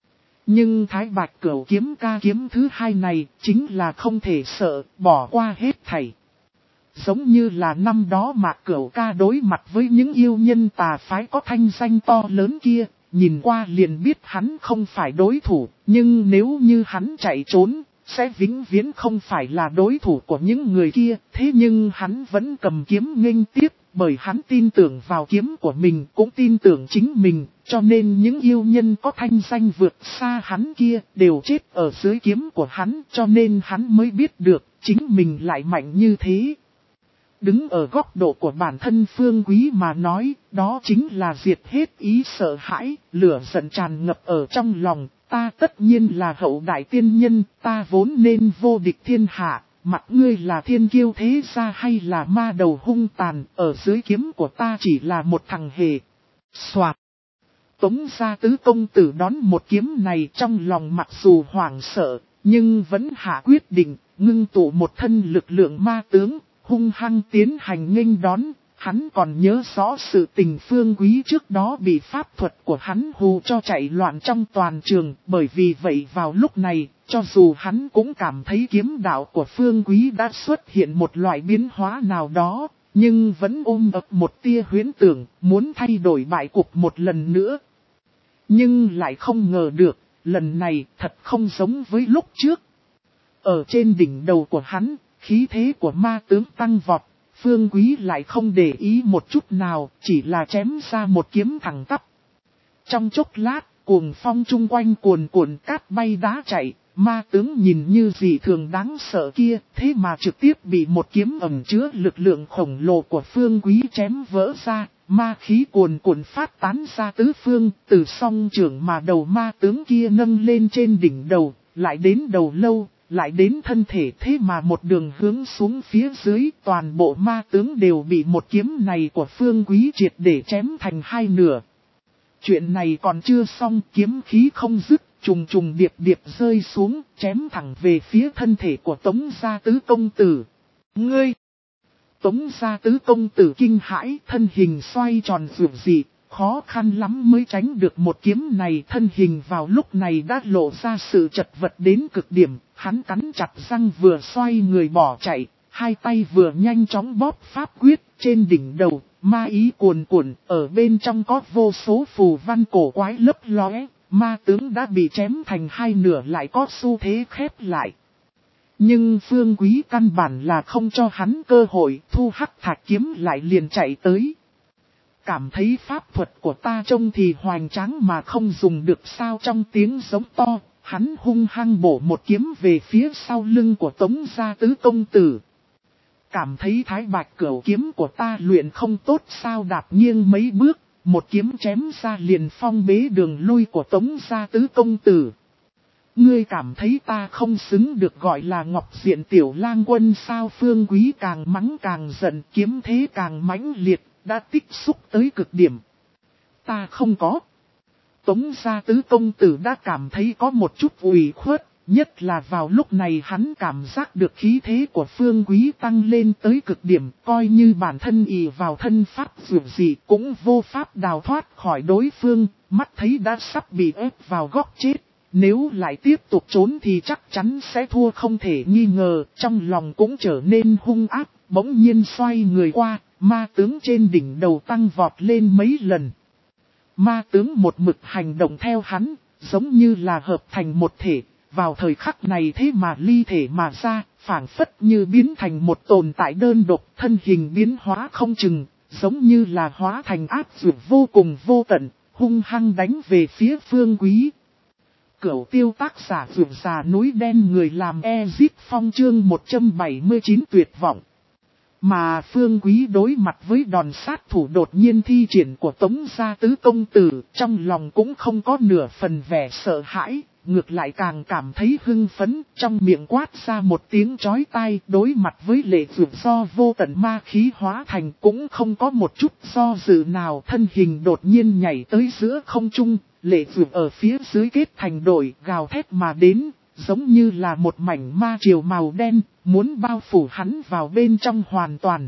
A: Nhưng Thái Bạch Cửu kiếm ca kiếm thứ hai này, chính là không thể sợ, bỏ qua hết thảy. Giống như là năm đó Mạc Cửu ca đối mặt với những yêu nhân tà phái có thanh danh to lớn kia, nhìn qua liền biết hắn không phải đối thủ, nhưng nếu như hắn chạy trốn, sẽ vĩnh viễn không phải là đối thủ của những người kia. Thế nhưng hắn vẫn cầm kiếm nghênh tiếp, bởi hắn tin tưởng vào kiếm của mình, cũng tin tưởng chính mình, cho nên những yêu nhân có thanh danh vượt xa hắn kia, đều chết ở dưới kiếm của hắn, cho nên hắn mới biết được, chính mình lại mạnh như thế. Đứng ở góc độ của bản thân Phương Quý mà nói, đó chính là diệt hết ý sợ hãi, lửa giận tràn ngập ở trong lòng, ta tất nhiên là hậu đại tiên nhân, ta vốn nên vô địch thiên hạ, mặc ngươi là thiên kiêu thế gia hay là ma đầu hung tàn, ở dưới kiếm của ta chỉ là một thằng hề. Soạt! Tống gia tứ công tử đón một kiếm này trong lòng mặc dù hoảng sợ, nhưng vẫn hạ quyết định, ngưng tụ một thân lực lượng ma tướng. Hung hăng tiến hành nghênh đón, hắn còn nhớ rõ sự tình Phương Quý trước đó bị pháp thuật của hắn hù cho chạy loạn trong toàn trường, bởi vì vậy vào lúc này, cho dù hắn cũng cảm thấy kiếm đạo của Phương Quý đã xuất hiện một loại biến hóa nào đó, nhưng vẫn ôm ấp một tia huyễn tưởng, muốn thay đổi bại cục một lần nữa. Nhưng lại không ngờ được, lần này thật không giống với lúc trước. Ở trên đỉnh đầu của hắn, khí thế của ma tướng tăng vọt, Phương Quý lại không để ý một chút nào, chỉ là chém ra một kiếm thẳng tắp. Trong chốc lát, cuồng phong chung quanh cuồn cuộn cát bay đá chạy, ma tướng nhìn như dị thường đáng sợ kia, thế mà trực tiếp bị một kiếm ẩn chứa lực lượng khổng lồ của Phương Quý chém vỡ ra, ma khí cuồn cuộn phát tán ra tứ phương, từ song trưởng mà đầu ma tướng kia nâng lên trên đỉnh đầu, lại đến đầu lâu. Lại đến thân thể, thế mà một đường hướng xuống phía dưới, toàn bộ ma tướng đều bị một kiếm này của Phương Quý triệt để chém thành hai nửa. Chuyện này còn chưa xong, kiếm khí không dứt, trùng trùng điệp điệp rơi xuống, chém thẳng về phía thân thể của Tống gia tứ công tử. Ngươi! Tống gia tứ công tử kinh hãi, thân hình xoay tròn dường dị. Khó khăn lắm mới tránh được một kiếm này, thân hình vào lúc này đã lộ ra sự chật vật đến cực điểm, hắn cắn chặt răng vừa xoay người bỏ chạy, hai tay vừa nhanh chóng bóp pháp quyết trên đỉnh đầu, ma ý cuồn cuộn, ở bên trong có vô số phù văn cổ quái lấp lóe, ma tướng đã bị chém thành hai nửa lại có xu thế khép lại. Nhưng Phương Quý căn bản là không cho hắn cơ hội, thu hắc thạch kiếm lại liền chạy tới. Cảm thấy pháp thuật của ta trông thì hoành tráng mà không dùng được sao, trong tiếng giống to, hắn hung hăng bổ một kiếm về phía sau lưng của Tống gia tứ công tử. Cảm thấy Thái Bạch Cửu kiếm của ta luyện không tốt sao, đạp nghiêng mấy bước, một kiếm chém ra liền phong bế đường lui của Tống gia tứ công tử. Ngươi cảm thấy ta không xứng được gọi là Ngọc Diện Tiểu Lang Quân sao? Phương Quý càng mắng càng giận, kiếm thế càng mãnh liệt, đã tích xúc tới cực điểm. Ta không có. Tống gia tứ công tử đã cảm thấy có một chút ủy khuất, nhất là vào lúc này hắn cảm giác được khí thế của Phương Quý tăng lên tới cực điểm, coi như bản thân ỷ vào thân pháp dường gì cũng vô pháp đào thoát khỏi đối phương, mắt thấy đã sắp bị ép vào góc chết. Nếu lại tiếp tục trốn thì chắc chắn sẽ thua không thể nghi ngờ, trong lòng cũng trở nên hung ác, bỗng nhiên xoay người qua, ma tướng trên đỉnh đầu tăng vọt lên mấy lần. ma tướng một mực hành động theo hắn, giống như là hợp thành một thể, vào thời khắc này thế mà ly thể mà ra, phảng phất như biến thành một tồn tại đơn độc, thân hình biến hóa không chừng, giống như là hóa thành áp dược vô cùng vô tận, hung hăng đánh về phía Phương Quý. Cửu tiêu tác giả vượt già núi đen người làm Ezip Phong chương một trăm bảy mươi chín tuyệt vọng. Mà Phương Quý đối mặt với đòn sát thủ đột nhiên thi triển của Tống gia tứ công tử, trong lòng cũng không có nửa phần vẻ sợ hãi, ngược lại càng cảm thấy hưng phấn, trong miệng quát ra một tiếng chói tai, đối mặt với lệ vượt do vô tận ma khí hóa thành cũng không có một chút do dự nào, thân hình đột nhiên nhảy tới giữa không trung, lệ vượt ở phía dưới kết thành đội gào thét mà đến, giống như là một mảnh ma triều màu đen, muốn bao phủ hắn vào bên trong hoàn toàn.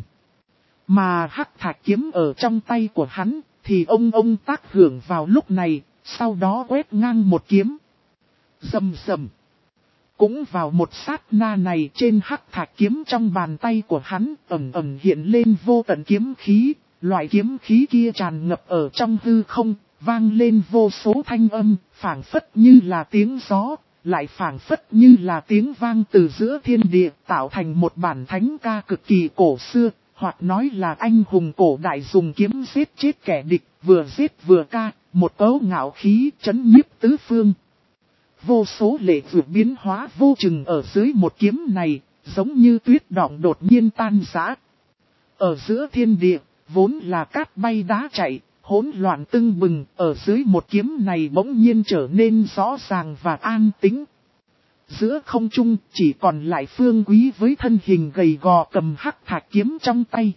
A: Mà hắc thạch kiếm ở trong tay của hắn, thì ông ông tác hưởng vào lúc này, sau đó quét ngang một kiếm. Rầm rầm. Cũng vào một sát na này, trên hắc thạch kiếm trong bàn tay của hắn ẩn ẩn hiện lên vô tận kiếm khí, loại kiếm khí kia tràn ngập ở trong hư không, vang lên vô số thanh âm, phảng phất như là tiếng gió, lại phảng phất như là tiếng vang từ giữa thiên địa, tạo thành một bản thánh ca cực kỳ cổ xưa, hoặc nói là anh hùng cổ đại dùng kiếm giết chết kẻ địch, vừa giết vừa ca, một cấu ngạo khí chấn nhiếp tứ phương. Vô số lệ vượt biến hóa vô chừng ở dưới một kiếm này, giống như tuyết đọng đột nhiên tan rã. Ở giữa thiên địa, vốn là cát bay đá chạy, hỗn loạn tưng bừng, ở dưới một kiếm này bỗng nhiên trở nên rõ ràng và an tĩnh. Giữa không trung chỉ còn lại Phương Quý với thân hình gầy gò cầm hắc thạch kiếm trong tay.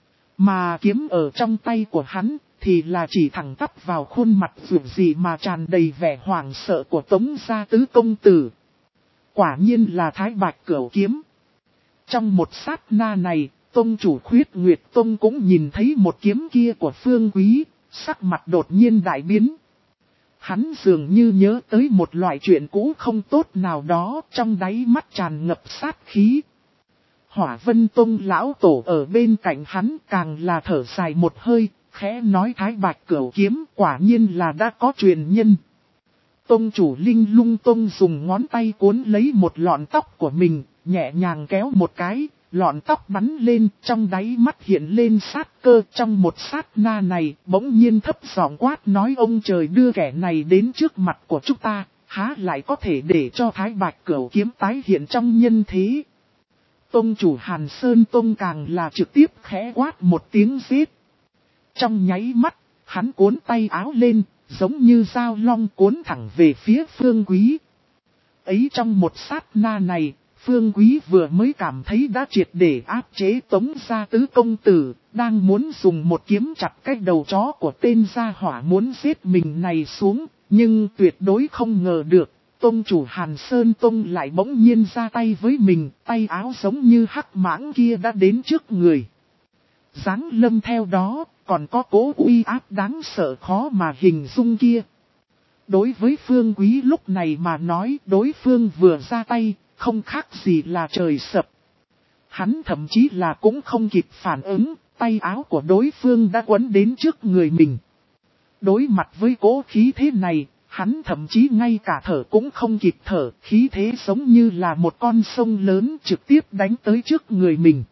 A: Mà kiếm ở trong tay của hắn thì là chỉ thẳng tắp vào khuôn mặt vượt dị mà tràn đầy vẻ hoảng sợ của Tống gia tứ công tử. Quả nhiên là Thái Bạch Cửu kiếm. Trong một sát na này, tông chủ Khuyết Nguyệt Tông cũng nhìn thấy một kiếm kia của Phương Quý, sắc mặt đột nhiên đại biến. Hắn dường như nhớ tới một loại chuyện cũ không tốt nào đó, trong đáy mắt tràn ngập sát khí. Hỏa Vân Tông lão tổ ở bên cạnh hắn càng là thở dài một hơi, khẽ nói Thái Bạch Cửu kiếm quả nhiên là đã có truyền nhân. Tông chủ Linh Lung Tông dùng ngón tay cuốn lấy một lọn tóc của mình, nhẹ nhàng kéo một cái, lọn tóc bắn lên, trong đáy mắt hiện lên sát cơ. Trong một sát na này, bỗng nhiên thấp giọng quát nói ông trời đưa kẻ này đến trước mặt của chúng ta, há lại có thể để cho Thái Bạch Cửu kiếm tái hiện trong nhân thế. Tông chủ Hàn Sơn Tông càng là trực tiếp khẽ quát một tiếng giết. Trong nháy mắt, hắn cuốn tay áo lên, giống như dao long cuốn thẳng về phía Phương Quý. Ấy trong một sát na này, Phương Quý vừa mới cảm thấy đã triệt để áp chế Tống gia tứ công tử, đang muốn dùng một kiếm chặt cái đầu chó của tên gia hỏa muốn giết mình này xuống, nhưng tuyệt đối không ngờ được, tông chủ Hàn Sơn Tông lại bỗng nhiên ra tay với mình, tay áo giống như hắc mãng kia đã đến trước người. Giáng lâm theo đó, còn có cố uy áp đáng sợ khó mà hình dung kia. Đối với Phương Quý lúc này mà nói, đối phương vừa ra tay, không khác gì là trời sập. Hắn thậm chí là cũng không kịp phản ứng, tay áo của đối phương đã quấn đến trước người mình. Đối mặt với cố khí thế này, hắn thậm chí ngay cả thở cũng không kịp thở, khí thế giống như là một con sông lớn trực tiếp đánh tới trước người mình.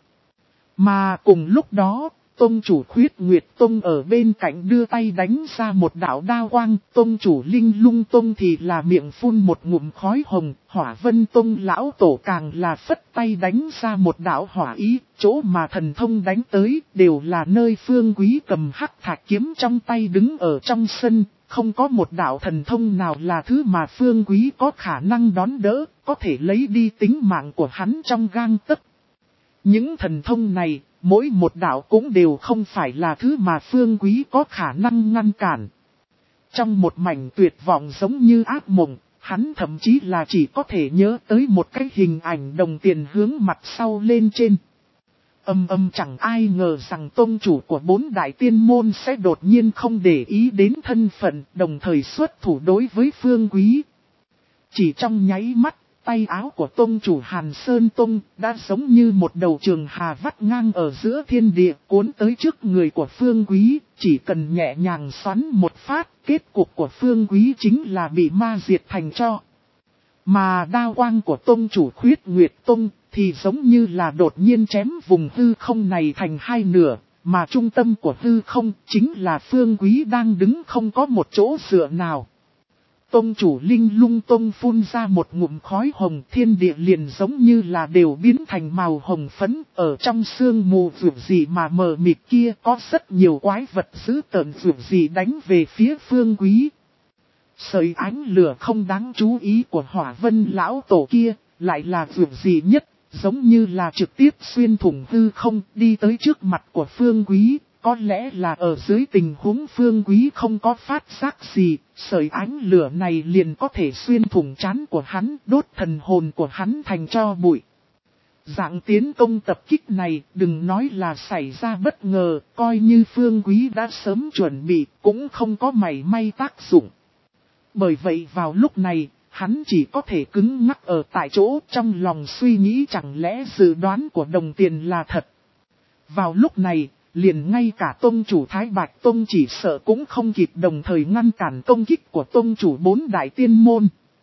A: Mà cùng lúc đó, tông chủ Khuyết Nguyệt Tông ở bên cạnh đưa tay đánh ra một đạo đao quang, tông chủ Linh Lung Tông thì là miệng phun một ngụm khói hồng, Hỏa Vân Tông lão tổ càng là phất tay đánh ra một đạo hỏa ý, chỗ mà thần thông đánh tới đều là nơi Phương Quý cầm hắc thạch kiếm trong tay đứng ở trong sân, không có một đạo thần thông nào là thứ mà Phương Quý có khả năng đón đỡ, có thể lấy đi tính mạng của hắn trong gang tấc. Những thần thông này, mỗi một đạo cũng đều không phải là thứ mà Phương Quý có khả năng ngăn cản. Trong một mảnh tuyệt vọng giống như ác mộng, hắn thậm chí là chỉ có thể nhớ tới một cái hình ảnh đồng tiền hướng mặt sau lên trên. Âm âm chẳng ai ngờ rằng tông chủ của bốn đại tiên môn sẽ đột nhiên không để ý đến thân phận, đồng thời xuất thủ đối với Phương Quý. Chỉ trong nháy mắt, tay áo của tông chủ Hàn Sơn Tông đã giống như một đầu trường hà vắt ngang ở giữa thiên địa cuốn tới trước người của Phương Quý, chỉ cần nhẹ nhàng xoắn một phát, kết cục của Phương Quý chính là bị ma diệt thành tro. Mà đao quang của tông chủ Khuyết Nguyệt Tông thì giống như là đột nhiên chém vùng hư không này thành hai nửa, mà trung tâm của hư không chính là Phương Quý đang đứng không có một chỗ dựa nào. Tông chủ Linh Lung Tông phun ra một ngụm khói hồng, thiên địa liền giống như là đều biến thành màu hồng phấn, ở trong sương mù vượt gì mà mờ mịt kia có rất nhiều quái vật dữ tợn vượt gì đánh về phía Phương Quý. Sợi ánh lửa không đáng chú ý của Hỏa Vân lão tổ kia, lại là vượt gì nhất, giống như là trực tiếp xuyên thủng hư không đi tới trước mặt của Phương Quý. Có lẽ là ở dưới tình huống Phương Quý không có phát giác gì, sợi ánh lửa này liền có thể xuyên thủng trán của hắn, đốt thần hồn của hắn thành tro bụi. Dạng tiến công tập kích này đừng nói là xảy ra bất ngờ, coi như Phương Quý đã sớm chuẩn bị cũng không có mảy may tác dụng. Bởi vậy vào lúc này, hắn chỉ có thể cứng ngắc ở tại chỗ, trong lòng suy nghĩ chẳng lẽ dự đoán của đồng tiền là thật. Vào lúc này, liền ngay cả tông chủ Thái Bạch Tông chỉ sợ cũng không kịp đồng thời ngăn cản công kích của tông chủ bốn đại tiên môn.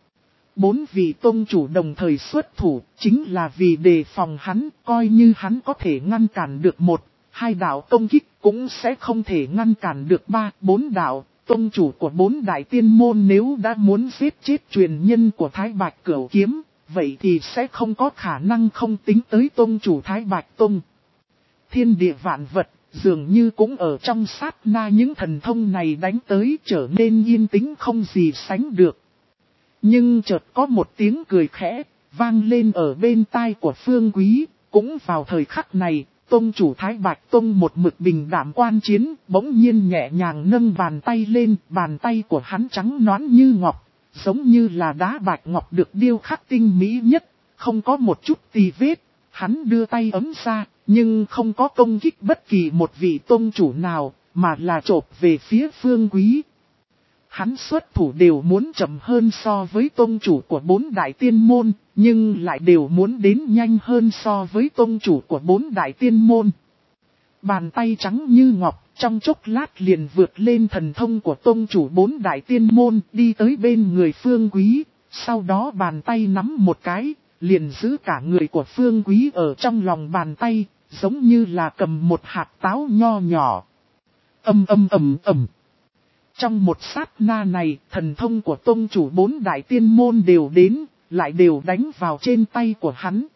A: Bốn vị tông chủ đồng thời xuất thủ, chính là vì đề phòng hắn, coi như hắn có thể ngăn cản được một, hai đạo công kích cũng sẽ không thể ngăn cản được ba, bốn đạo. Tông chủ của bốn đại tiên môn nếu đã muốn giết chết truyền nhân của Thái Bạch Cửu Kiếm, vậy thì sẽ không có khả năng không tính tới tông chủ Thái Bạch Tông. Thiên địa vạn vật, dường như cũng ở trong sát na những thần thông này đánh tới trở nên yên tĩnh không gì sánh được. Nhưng chợt có một tiếng cười khẽ, vang lên ở bên tai của Phương Quý, cũng vào thời khắc này, tông chủ Thái Bạch Tông một mực bình đảm quan chiến, bỗng nhiên nhẹ nhàng nâng bàn tay lên, bàn tay của hắn trắng nõn như ngọc, giống như là đá bạch ngọc được điêu khắc tinh mỹ nhất, không có một chút tì vết, hắn đưa tay ấm ra. Nhưng không có công kích bất kỳ một vị tông chủ nào, mà là chộp về phía Phương Quý. Hắn xuất thủ đều muốn chậm hơn so với tông chủ của bốn đại tiên môn, nhưng lại đều muốn đến nhanh hơn so với tông chủ của bốn đại tiên môn. Bàn tay trắng như ngọc, trong chốc lát liền vượt lên thần thông của tông chủ bốn đại tiên môn, đi tới bên người Phương Quý, sau đó bàn tay nắm một cái, liền giữ cả người của Phương Quý ở trong lòng bàn tay. Giống như là cầm một hạt táo nho nhỏ. Âm âm ầm ầm. Trong một sát na này, thần thông của tông chủ bốn đại tiên môn đều đến, lại đều đánh vào trên tay của hắn.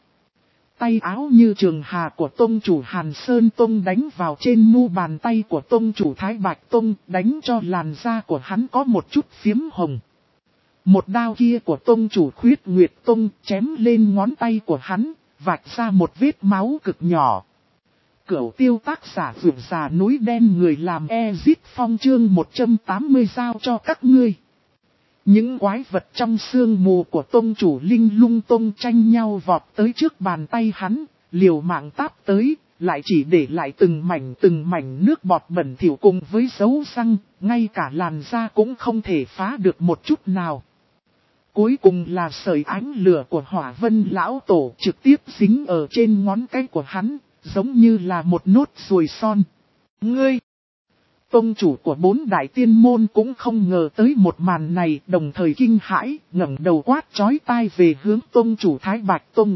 A: Tay áo như trường hà của tông chủ Hàn Sơn Tông đánh vào trên mu bàn tay của tông chủ Thái Bạch Tông, đánh cho làn da của hắn có một chút phiếm hồng. Một đao kia của tông chủ Khuyết Nguyệt Tông chém lên ngón tay của hắn, vạch ra một vết máu cực nhỏ. Cửu tiêu tác giả vượt già núi đen người làm Ezit Phong chương một trăm tám mươi giao cho các ngươi. Những quái vật trong sương mù của tông chủ Linh Lung Tông tranh nhau vọt tới trước bàn tay hắn, liều mạng táp tới, lại chỉ để lại từng mảnh từng mảnh nước bọt bẩn thỉu cùng với dấu răng, ngay cả làn da cũng không thể phá được một chút nào. Cuối cùng là sợi ánh lửa của Hỏa Vân lão tổ trực tiếp dính ở trên ngón cái của hắn, giống như là một nốt ruồi son. Ngươi! Tông chủ của bốn đại tiên môn cũng không ngờ tới một màn này, đồng thời kinh hãi, ngẩng đầu quát chói tai về hướng tông chủ Thái Bạch Tông.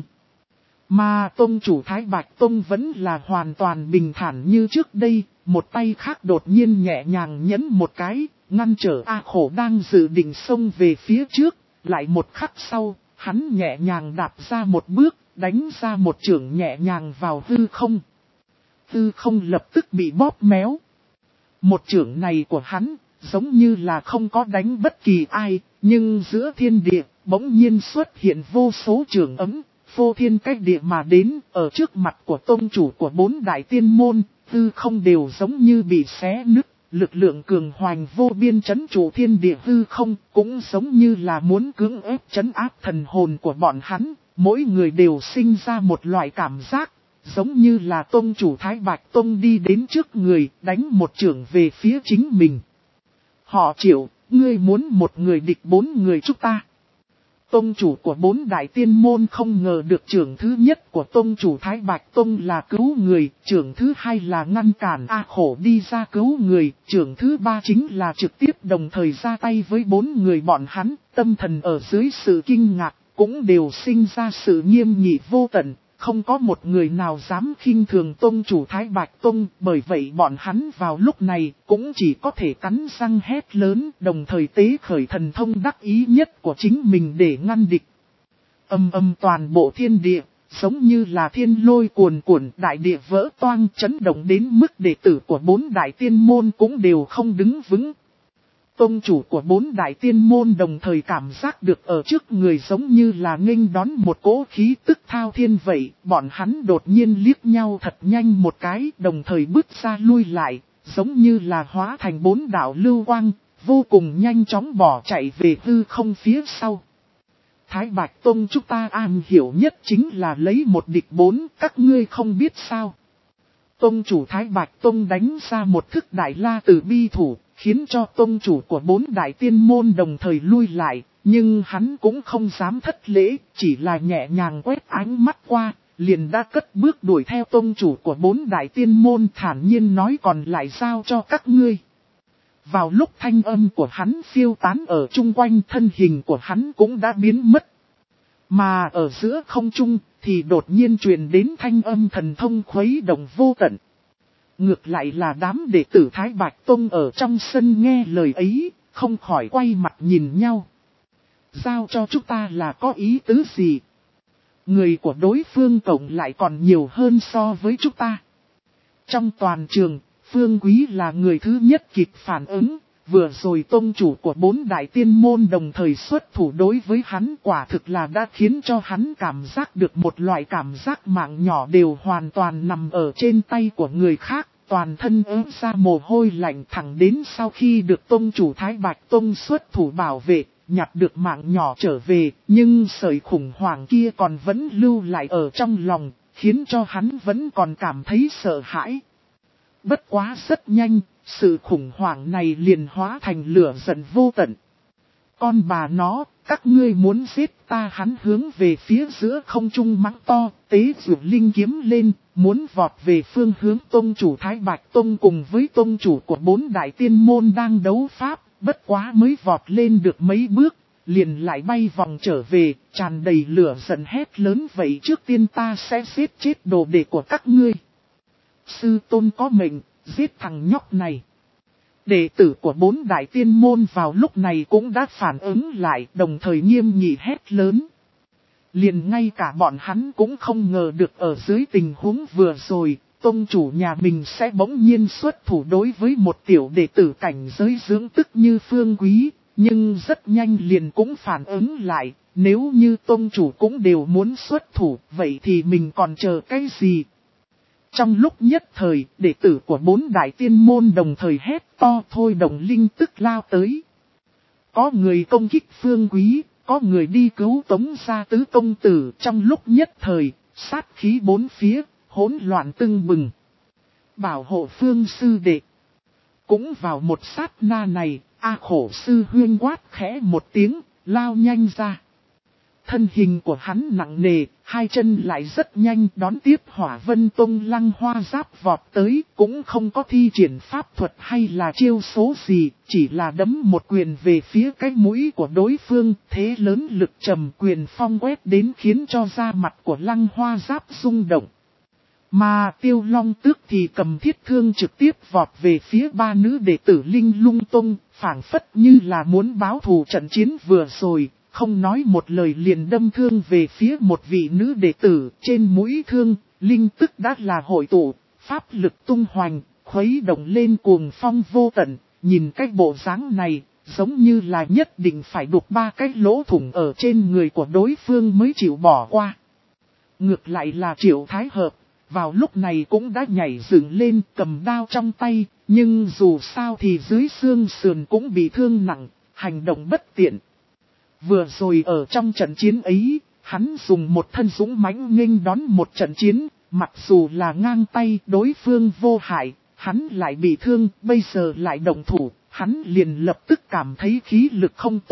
A: Mà tông chủ Thái Bạch Tông vẫn là hoàn toàn bình thản như trước đây, một tay khác đột nhiên nhẹ nhàng nhấn một cái, ngăn trở A Khổ đang dự định xông về phía trước. Lại một khắc sau, hắn nhẹ nhàng đạp ra một bước, đánh ra một chưởng nhẹ nhàng vào hư không. Hư không lập tức bị bóp méo. Một chưởng này của hắn, giống như là không có đánh bất kỳ ai, nhưng giữa thiên địa, bỗng nhiên xuất hiện vô số chưởng ấm, phô thiên cách địa mà đến, ở trước mặt của tông chủ của bốn đại tiên môn, hư không đều giống như bị xé nứt. Lực lượng cường hoành vô biên trấn trụ thiên địa hư không, cũng giống như là muốn cưỡng ép trấn áp thần hồn của bọn hắn, mỗi người đều sinh ra một loại cảm giác, giống như là tông chủ Thái Bạch Tông đi đến trước người, đánh một chưởng về phía chính mình. Họ Triệu, ngươi muốn một người địch bốn người chúng ta. Tông chủ của bốn đại tiên môn không ngờ được trưởng thứ nhất của tông chủ Thái Bạch Tông là cứu người, trưởng thứ hai là ngăn cản A Khổ đi ra cứu người, trưởng thứ ba chính là trực tiếp đồng thời ra tay với bốn người bọn hắn, tâm thần ở dưới sự kinh ngạc, cũng đều sinh ra sự nghiêm nghị vô tận. Không có một người nào dám khinh thường tông chủ Thái Bạch Tông, bởi vậy bọn hắn vào lúc này cũng chỉ có thể cắn răng hét lớn, đồng thời tế khởi thần thông đắc ý nhất của chính mình để ngăn địch. Âm âm toàn bộ thiên địa, giống như là thiên lôi cuồn cuộn, đại địa vỡ toang, chấn động đến mức đệ tử của bốn đại tiên môn cũng đều không đứng vững. Tông chủ của bốn đại tiên môn đồng thời cảm giác được ở trước người giống như là nghênh đón một cỗ khí tức thao thiên vậy, bọn hắn đột nhiên liếc nhau thật nhanh một cái, đồng thời bước ra lui lại, giống như là hóa thành bốn đạo lưu quang, vô cùng nhanh chóng bỏ chạy về hư không phía sau. Thái Bạch Tông chúng ta am hiểu nhất chính là lấy một địch bốn, các ngươi không biết sao. Tông chủ Thái Bạch Tông đánh ra một thức đại la tử bi thủ, khiến cho tông chủ của bốn đại tiên môn đồng thời lui lại, nhưng hắn cũng không dám thất lễ, chỉ là nhẹ nhàng quét ánh mắt qua, liền đã cất bước đuổi theo tông chủ của bốn đại tiên môn, thản nhiên nói còn lại giao cho các ngươi. Vào lúc thanh âm của hắn phiêu tán ở chung quanh, thân hình của hắn cũng đã biến mất. Mà ở giữa không trung thì đột nhiên truyền đến thanh âm thần thông khuấy động vô tận. Ngược lại là đám đệ tử Thái Bạch Tông ở trong sân nghe lời ấy, không khỏi quay mặt nhìn nhau. Giao cho chúng ta là có ý tứ gì? Người của đối phương cộng lại còn nhiều hơn so với chúng ta. Trong toàn trường, Phương Quý là người thứ nhất kịp phản ứng. Vừa rồi tông chủ của bốn đại tiên môn đồng thời xuất thủ đối với hắn, quả thực là đã khiến cho hắn cảm giác được một loại cảm giác mạng nhỏ đều hoàn toàn nằm ở trên tay của người khác, toàn thân ớn ra mồ hôi lạnh, thẳng đến sau khi được tông chủ Thái Bạch Tông xuất thủ bảo vệ, nhặt được mạng nhỏ trở về, nhưng sợi khủng hoảng kia còn vẫn lưu lại ở trong lòng, khiến cho hắn vẫn còn cảm thấy sợ hãi. Bất quá rất nhanh, sự khủng hoảng này liền hóa thành lửa giận vô tận. Con bà nó, các ngươi muốn giết ta, hắn hướng về phía giữa không trung mắng to, tế dược linh kiếm lên, muốn vọt về phương hướng tông chủ Thái Bạch Tông cùng với tông chủ của bốn đại tiên môn đang đấu pháp, bất quá mới vọt lên được mấy bước, liền lại bay vòng trở về, tràn đầy lửa giận hét lớn vậy trước tiên ta sẽ giết chết đồ đệ của các ngươi. Sư tôn có mệnh, giết thằng nhóc này. Đệ tử của bốn đại tiên môn vào lúc này cũng đã phản ứng lại, đồng thời nghiêm nghị hét lớn. Liền ngay cả bọn hắn cũng không ngờ được ở dưới tình huống vừa rồi, tông chủ nhà mình sẽ bỗng nhiên xuất thủ đối với một tiểu đệ tử cảnh giới dưỡng tức như Phương Quý, nhưng rất nhanh liền cũng phản ứng lại, nếu như tông chủ cũng đều muốn xuất thủ, vậy thì mình còn chờ cái gì? Trong lúc nhất thời, đệ tử của bốn đại tiên môn đồng thời hét to thôi đồng linh tức lao tới. Có người công kích Phương Quý, có người đi cứu Tống gia tứ công tử, trong lúc nhất thời, sát khí bốn phía, hỗn loạn tưng bừng. Bảo hộ Phương sư đệ. Cũng vào một sát na này, A Khổ sư huyên quát khẽ một tiếng, lao nhanh ra. Thân hình của hắn nặng nề, hai chân lại rất nhanh đón tiếp Hỏa Vân Tông Lăng Hoa Giáp vọt tới, cũng không có thi triển pháp thuật hay là chiêu số gì, chỉ là đấm một quyền về phía cái mũi của đối phương, thế lớn lực trầm quyền phong quét đến khiến cho da mặt của Lăng Hoa Giáp rung động. Mà Tiêu Long Tước thì cầm thiết thương trực tiếp vọt về phía ba nữ đệ tử Linh Lung Tông, phảng phất như là muốn báo thù trận chiến vừa rồi. Không nói một lời liền đâm thương về phía một vị nữ đệ tử, trên mũi thương, linh tức đã là hội tụ, pháp lực tung hoành, khuấy động lên cuồng phong vô tận, nhìn cái bộ dáng này, giống như là nhất định phải đục ba cái lỗ thủng ở trên người của đối phương mới chịu bỏ qua. Ngược lại là Triệu Thái Hợp, vào lúc này cũng đã nhảy dựng lên cầm đao trong tay, nhưng dù sao thì dưới xương sườn cũng bị thương nặng, hành động bất tiện. Vừa rồi ở trong trận chiến ấy, hắn dùng một thân dũng mãnh nghênh đón một trận chiến, mặc dù là ngang tay đối phương vô hại, hắn lại bị thương, bây giờ lại động thủ, hắn liền lập tức cảm thấy khí lực không tốt,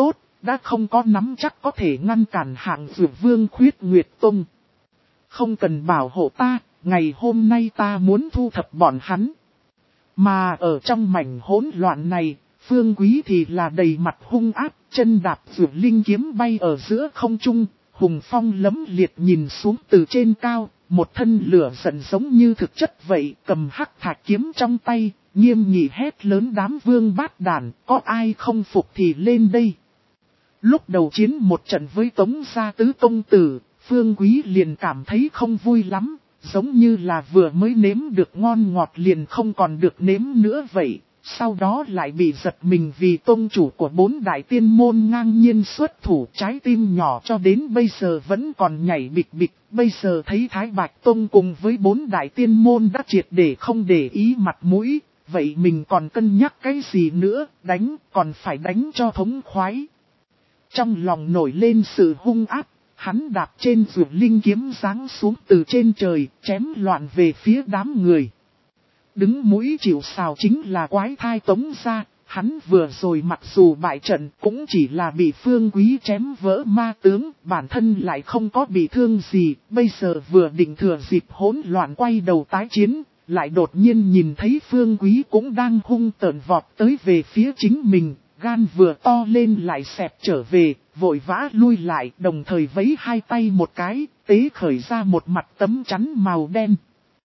A: đã không có nắm chắc có thể ngăn cản hạng dược vương Khuyết Nguyệt Tông. Không cần bảo hộ ta, ngày hôm nay ta muốn thu thập bọn hắn. Mà ở trong mảnh hỗn loạn này, Phương Quý thì là đầy mặt hung ác, chân đạp vượt linh kiếm bay ở giữa không trung, hùng phong lấm liệt nhìn xuống từ trên cao, một thân lửa giận giống như thực chất vậy, cầm hắc thạch kiếm trong tay, nghiêm nghị hét lớn đám vương bát đàn, có ai không phục thì lên đây. Lúc đầu chiến một trận với Tống gia tứ công tử, Phương Quý liền cảm thấy không vui lắm, giống như là vừa mới nếm được ngon ngọt liền không còn được nếm nữa vậy. Sau đó lại bị giật mình vì tông chủ của bốn đại tiên môn ngang nhiên xuất thủ, trái tim nhỏ cho đến bây giờ vẫn còn nhảy bịch bịch. Bây giờ thấy Thái Bạch Tông cùng với bốn đại tiên môn đã triệt để không để ý mặt mũi, vậy mình còn cân nhắc cái gì nữa, đánh còn phải đánh cho thống khoái. Trong lòng nổi lên sự hung ác, hắn đạp trên vượt linh kiếm giáng xuống từ trên trời, chém loạn về phía đám người. Đứng mũi chịu sào chính là quái thai Tống gia, hắn vừa rồi mặc dù bại trận cũng chỉ là bị Phương Quý chém vỡ ma tướng, bản thân lại không có bị thương gì, bây giờ vừa định thừa dịp hỗn loạn quay đầu tái chiến, lại đột nhiên nhìn thấy Phương Quý cũng đang hung tợn vọt tới về phía chính mình, gan vừa to lên lại xẹp trở về, vội vã lui lại, đồng thời vẫy hai tay một cái, tế khởi ra một mặt tấm chắn màu đen.